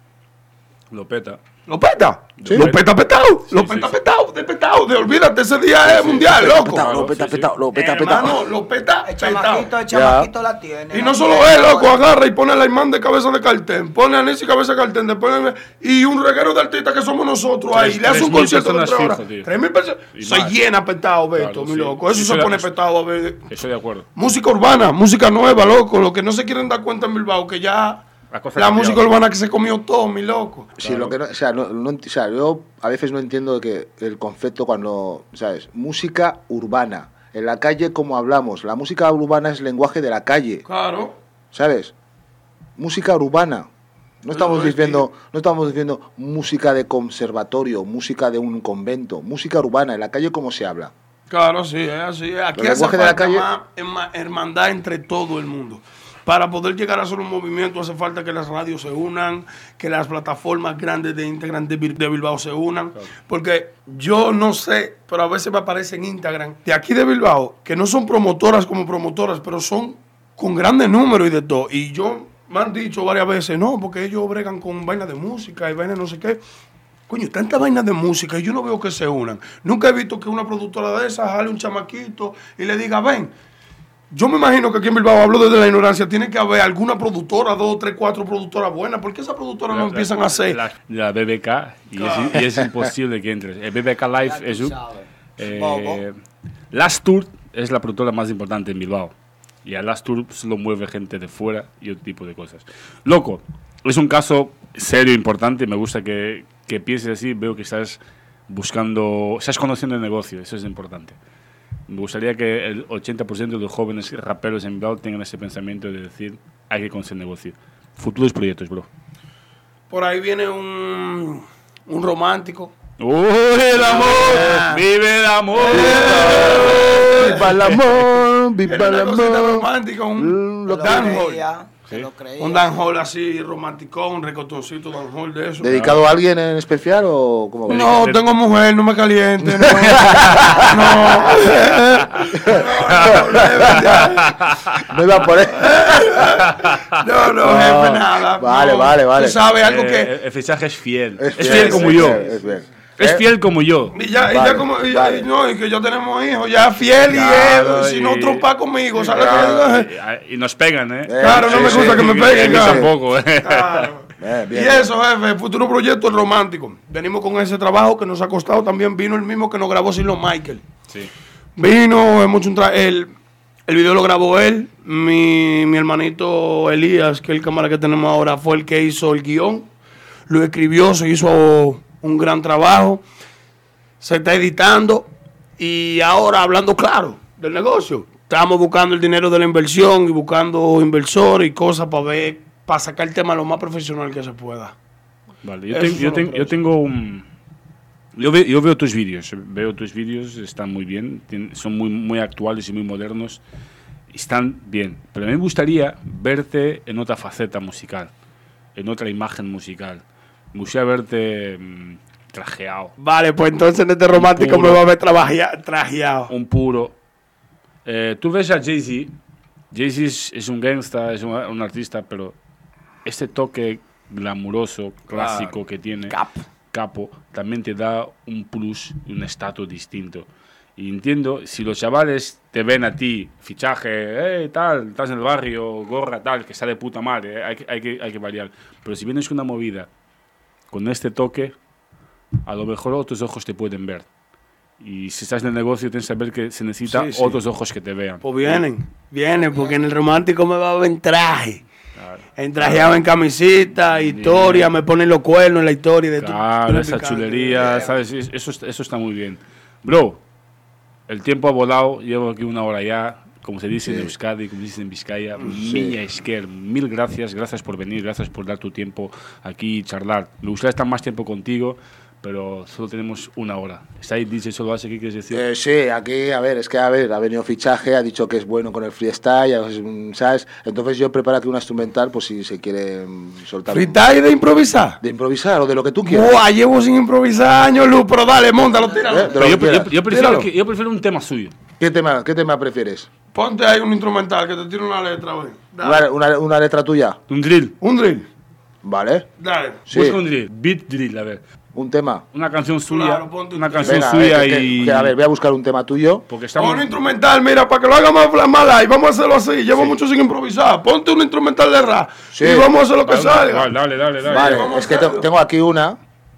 Lo peta. Lo peta. Sí. Lo peta petado. Sí, lo peta sí, petado. Sí. De petado. De olvídate, ese día sí, es sí, mundial, loco. Petao, lo peta petado. Lo peta petado. Hermano, lo peta el chamaquito, el chamaquito la tiene. Y no solo él, loco, agarra y pone a la imán de cabeza de cartel. Pone a Nancy cabeza de cartel. Después, y un reguero de artistas que somos nosotros ahí. Le hace un concierto de tres horas. Tres mil personas. Se más. Llena petado, Beto, claro, mi loco. Eso se pone petado, a ver. Estoy de acuerdo. Música urbana, música nueva, loco. Lo que no se quieren dar cuenta en Bilbao, que ya... La, la música urbana que se comió todo, mi loco. Sí, claro. Lo que no, o sea, no, no, o sea, yo a veces no entiendo que el concepto cuando, ¿sabes? Música urbana. En la calle, como hablamos, la música urbana es lenguaje de la calle. Claro. ¿Sabes? Música urbana. No estamos diciendo, no estamos diciendo música de conservatorio, música de un convento, música urbana, en la calle como se habla. Claro, sí, es así. Aquí hace falta de la calle... más hermandad entre todo el mundo. Para poder llegar a hacer un movimiento hace falta que las radios se unan, que las plataformas grandes de Instagram de Bilbao se unan. Claro. Porque yo no sé, pero a veces me aparece en Instagram de aquí de Bilbao, que no son promotoras como promotoras, pero son con grandes números y de todo. Y yo me han dicho varias veces, no, porque ellos bregan con vainas de música y vainas no sé qué. Coño, tanta vaina de música y yo no veo que se unan. Nunca he visto que una productora de esas jale un chamaquito y le diga, ven. Yo me imagino que aquí en Bilbao, hablo desde la ignorancia, tiene que haber alguna productora, dos, tres, cuatro productoras buenas. ¿Por qué esas productoras no la, empiezan la, a hacer? La, la B B K, y, claro. es, y es imposible que entres. El B B K Live es un... Eh, Last Tour es la productora más importante en Bilbao. Y a Last Tour solo mueve gente de fuera y otro tipo de cosas. Loco, es un caso serio, importante. Me gusta que, que pienses así. Veo que estás buscando... Estás conociendo el negocio, eso es importante. Me gustaría que el ochenta por ciento de los jóvenes raperos en Bilbao tengan ese pensamiento de decir, hay que conocer negocio. Futuros proyectos, bro. Por ahí viene un, un romántico. ¡Uy, el amor! Yeah. ¡Vive el amor! Yeah. ¡Viva el amor! ¡Viva el amor! Un romántico, un mm, dancehall. ¿Sí? Lo creía, un dancehall así, romanticón, un recotoncito dancehall de eso. ¿Dedicado claro. a alguien en especial o cómo va? No, tengo mujer, no me caliente. No, no, no iba por eso. No, no, jefe, nada. Vale, no. vale, vale. Tú sabes algo eh, que... El fichaje es fiel. Es fiel, es fiel como es yo. Fiel, es fiel. Es ¿Eh? fiel como yo. Y ya, vale, y ya como, y, vale. y, no, y que ya tenemos hijos, ya fiel claro, y él, si no trompa conmigo, ¿sabes? Claro, y, y nos pegan, ¿eh? Claro, no sí, me gusta sí, que me peguen. Claro. Tampoco, ¿eh? Claro. Bien, bien, y eso, jefe, futuro proyecto es romántico. Venimos con ese trabajo que nos ha costado. También vino el mismo que nos grabó Silo Michael. Sí. Vino, hemos hecho un tra el, el video lo grabó él. Mi, mi hermanito Elías, que es el cámara que tenemos ahora, fue el que hizo el guión. Lo escribió, se hizo un gran trabajo. Se está editando. Y ahora, hablando claro del negocio, estamos buscando el dinero de la inversión y buscando inversores y cosas para ver, para sacar el tema lo más profesional que se pueda. Vale, yo, ten, yo, ten, yo tengo un... Yo, ve, yo veo tus vídeos, veo tus vídeos, están muy bien, tienen, son muy, muy actuales y muy modernos, están bien, pero me gustaría verte en otra faceta musical, en otra imagen musical. Me gustaría verte mmm, trajeado. Vale, pues entonces en este romántico me va a ver trabaja- trajeado. Un puro. Eh, tú ves a Jay-Z. Jay-Z es, es un gangsta, es un, un artista, pero este toque glamuroso, clásico Claro. que tiene, Capo. capo, también te da un plus, un estatus distinto. Y entiendo, si los chavales te ven a ti, fichaje, eh, tal, estás en el barrio, gorra, tal, que está de puta madre, eh, hay, que, hay, que, hay que variar. Pero si vienes con una movida, con este toque, a lo mejor otros ojos te pueden ver. Y si estás en el negocio, tienes que saber que se necesita Sí, sí. otros ojos que te vean. Pues vienen, vienen, porque en el romántico me va a ver en traje. Claro. En trajeado, en camisita, historia, me ponen los cuernos en la historia de tu- Claro, tu- esa tu- chulería, ¿sabes? Es- Eso, está- eso está muy bien. Bro, el tiempo ha volado, llevo aquí una hora ya. Como se dice en Euskadi, como se dice en Vizcaya, Miña Esquer, mil gracias, gracias por venir, gracias por dar tu tiempo aquí y charlar. Me gustaría estar más tiempo contigo, pero solo tenemos una hora. ¿Está ahí D J Solo H? ¿Qué quieres decir? Eh, sí, aquí, a ver, es que, a ver, ha venido fichaje, ha dicho que es bueno con el freestyle, ¿sabes? Entonces yo preparo aquí una instrumental, pues si se quiere mm, soltar. un- ¿Freestyle de improvisar? De improvisar o de lo que tú quieras. Buah, llevo sin improvisar años, Luz, pero dale, móntalo, tíralo. Eh, de Pero lo yo, que yo- quieras. yo prefiero Tíralo. que- yo prefiero un tema suyo. ¿Qué tema, ¿Qué tema prefieres? Ponte ahí un instrumental que te tire una letra, güey. Una, Dale. una, una letra tuya, Un drill. Un drill. ¿vale? Dale. Sí. Busca un drill. Beat drill, a ver. Un tema. Una canción suya. Claro, ponte un una tema. canción Venga, suya eh, que- que- y. que, a ver, voy a buscar un tema tuyo. Porque Pon estamos. un instrumental, mira, para que lo haga más flamala y vamos a hacerlo así. Llevo mucho sin improvisar. Ponte un instrumental de rap Sí. y vamos a hacer lo que Dale, salga. Dale, dale, dale. dale. Vale, vamos es que a te- hacerlo. tengo aquí una.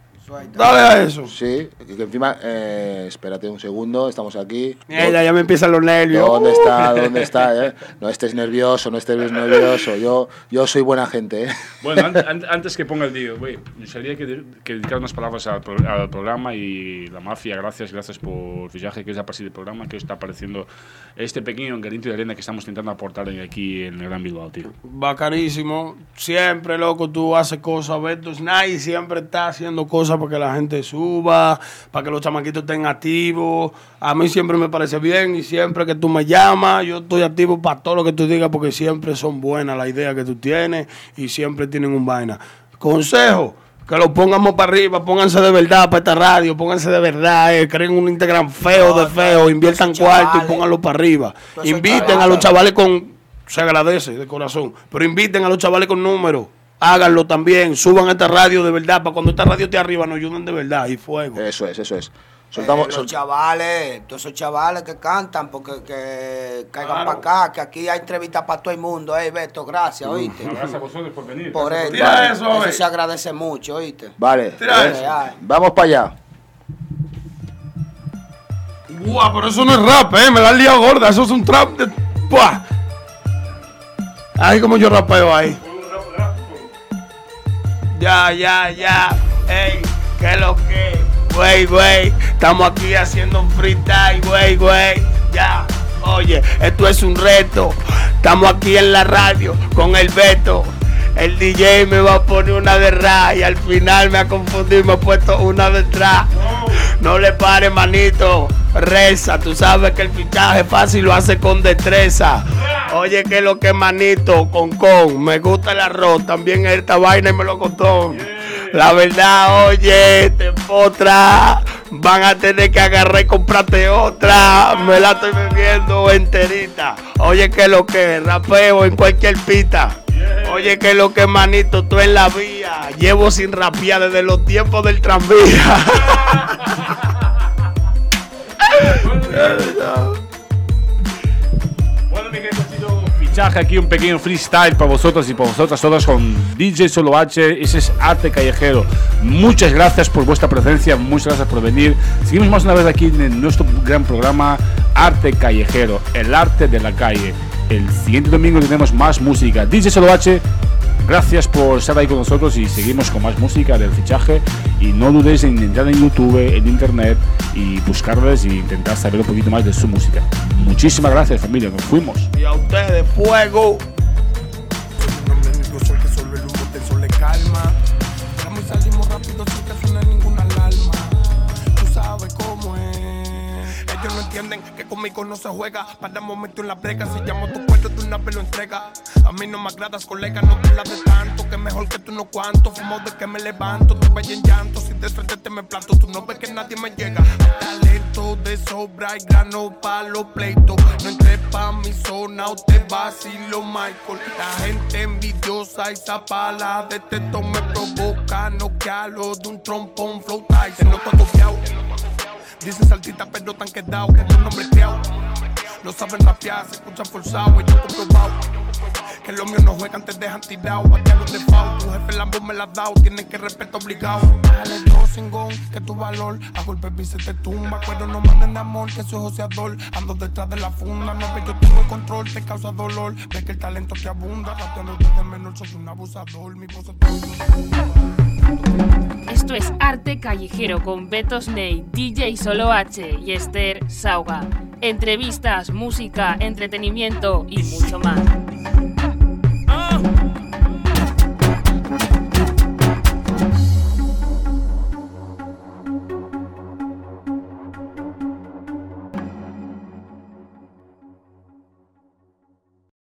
Dale a eso. Sí, que encima. Eh, espérate un segundo, estamos aquí. Mira, ya me empiezan los nervios. ¿Dónde está? ¿Dónde está? eh? No estés nervioso, no estés nervioso. Yo, yo soy buena gente, ¿eh? Bueno, an- an- antes que ponga el vídeo, güey, me gustaría que, de- que dedicar unas palabras al, pro- al programa y la mafia. Gracias, gracias por el fichaje que es a partir del programa, que está apareciendo este pequeño granito de arena que estamos intentando aportar en- aquí en el Gran Bilbao, tío. Bacanísimo. Siempre, loco, tú haces cosas. Beto Snai siempre está haciendo cosas para que la gente suba, para que los chamaquitos estén activos. A mí siempre me parece bien y siempre que tú me llamas, yo estoy activo para todo lo que tú digas porque siempre son buenas las ideas que tú tienes y siempre tienen un vaina. Consejo. Que lo pongamos para arriba, pónganse de verdad para esta radio, pónganse de verdad, eh, creen un Instagram feo de feo, inviertan esos cuarto y chavales. pónganlo para arriba. Todos esos Inviten a chavales. los chavales con, se agradece de corazón, pero inviten a los chavales con números, háganlo también, suban a esta radio de verdad, para cuando esta radio esté arriba nos ayuden de verdad y fuego. Eso es, eso es. Eh, Soltamos. los sol- chavales, todos esos chavales que cantan, porque que caigan Claro. para acá, que aquí hay entrevistas para todo el mundo. Ey, Beto, gracias, ¿oíste? Gracias a vosotros por venir. Por gracias eso, Tira vale, eso, a ver. se agradece mucho, ¿oíste? Vale, Tira eh, eso. vamos para allá. Buah, pero eso no es rap, eh, me la han liado gorda, eso es un trap de... Buah. Ay, como yo rapeo ahí. Ya, ya, ya, ey, ¿qué es lo que? Güey, güey, estamos aquí haciendo un freestyle, güey, güey, ya. Oye, esto es un reto, estamos aquí en la radio con el Beto. El D J me va a poner una de ra y al final me ha confundido y me ha puesto una detrás. No le pares, manito, reza, tú sabes que el fichaje fácil lo hace con destreza. Oye, que lo que manito, con con, me gusta el arroz, también esta vaina y melocotón. La verdad, oye, te potra, van a tener que agarrar y comprarte otra. Me la estoy bebiendo enterita. Oye, que lo que rapeo en cualquier pista. Oye, que lo que manito, tú en la vía. Llevo sin rapear desde los tiempos del tranvía. Bueno, mi gente, ha sido un fichaje aquí, un pequeño freestyle para vosotros y para vosotras todas con D J Solo H. Ese es Arte Callejero. Muchas gracias por vuestra presencia, muchas gracias por venir. Seguimos más una vez aquí en nuestro gran programa Arte Callejero, el arte de la calle. El siguiente domingo tenemos más música. D J Solo H, gracias por estar ahí con nosotros y seguimos con más música del fichaje. Y no dudéis en entrar en YouTube, en Internet y buscarles e intentar saber un poquito más de su música. Muchísimas gracias, familia. Nos fuimos. Y a ustedes, fuego. Nervioso, que solo el humo tenso le calma. Vamos y salimos rápido sin que suene ninguna alarma. Tú sabes cómo es. Ellos no entienden entienden que conmigo no se juega. Para momento en la brega, si llamo tu cuerpo de una vez lo entrega. A mí no me agradas, colega, no te la de tanto. Que mejor que tú no cuanto, fumo de que me levanto. Tú vayas en llanto, si de frente te me planto. Tú no ves que nadie me llega. Talento de sobra y grano pa' los pleitos. No entré pa' mi zona o te vacilo, Michael. La gente envidiosa y zapala de teto me provoca noquearlo de un trompón flow tight. Se nota copiao. Dicen saltita pero tan quedado como un hombre criado. No saben rapear, se escuchan forzados y yo comprobado que los míos no juegan, te dejan tirado. Batearon de foul, tu jefe Lambo me la ha dado. Tienen que respeto obligado. Dale dos cingón, que tu valor a golpe se te tumba. Pero no manden amor, que soy joseador. Ando detrás de la funda, no ves, yo tengo el control, te causa dolor. Ves que el talento te abunda, rapeando desde menor, soy un abusador. Mi voz es... Esto es Arte Callejero con Beto Snake, D J Solo H y Esther Sauga. Entrevistas, música, entretenimiento y mucho más.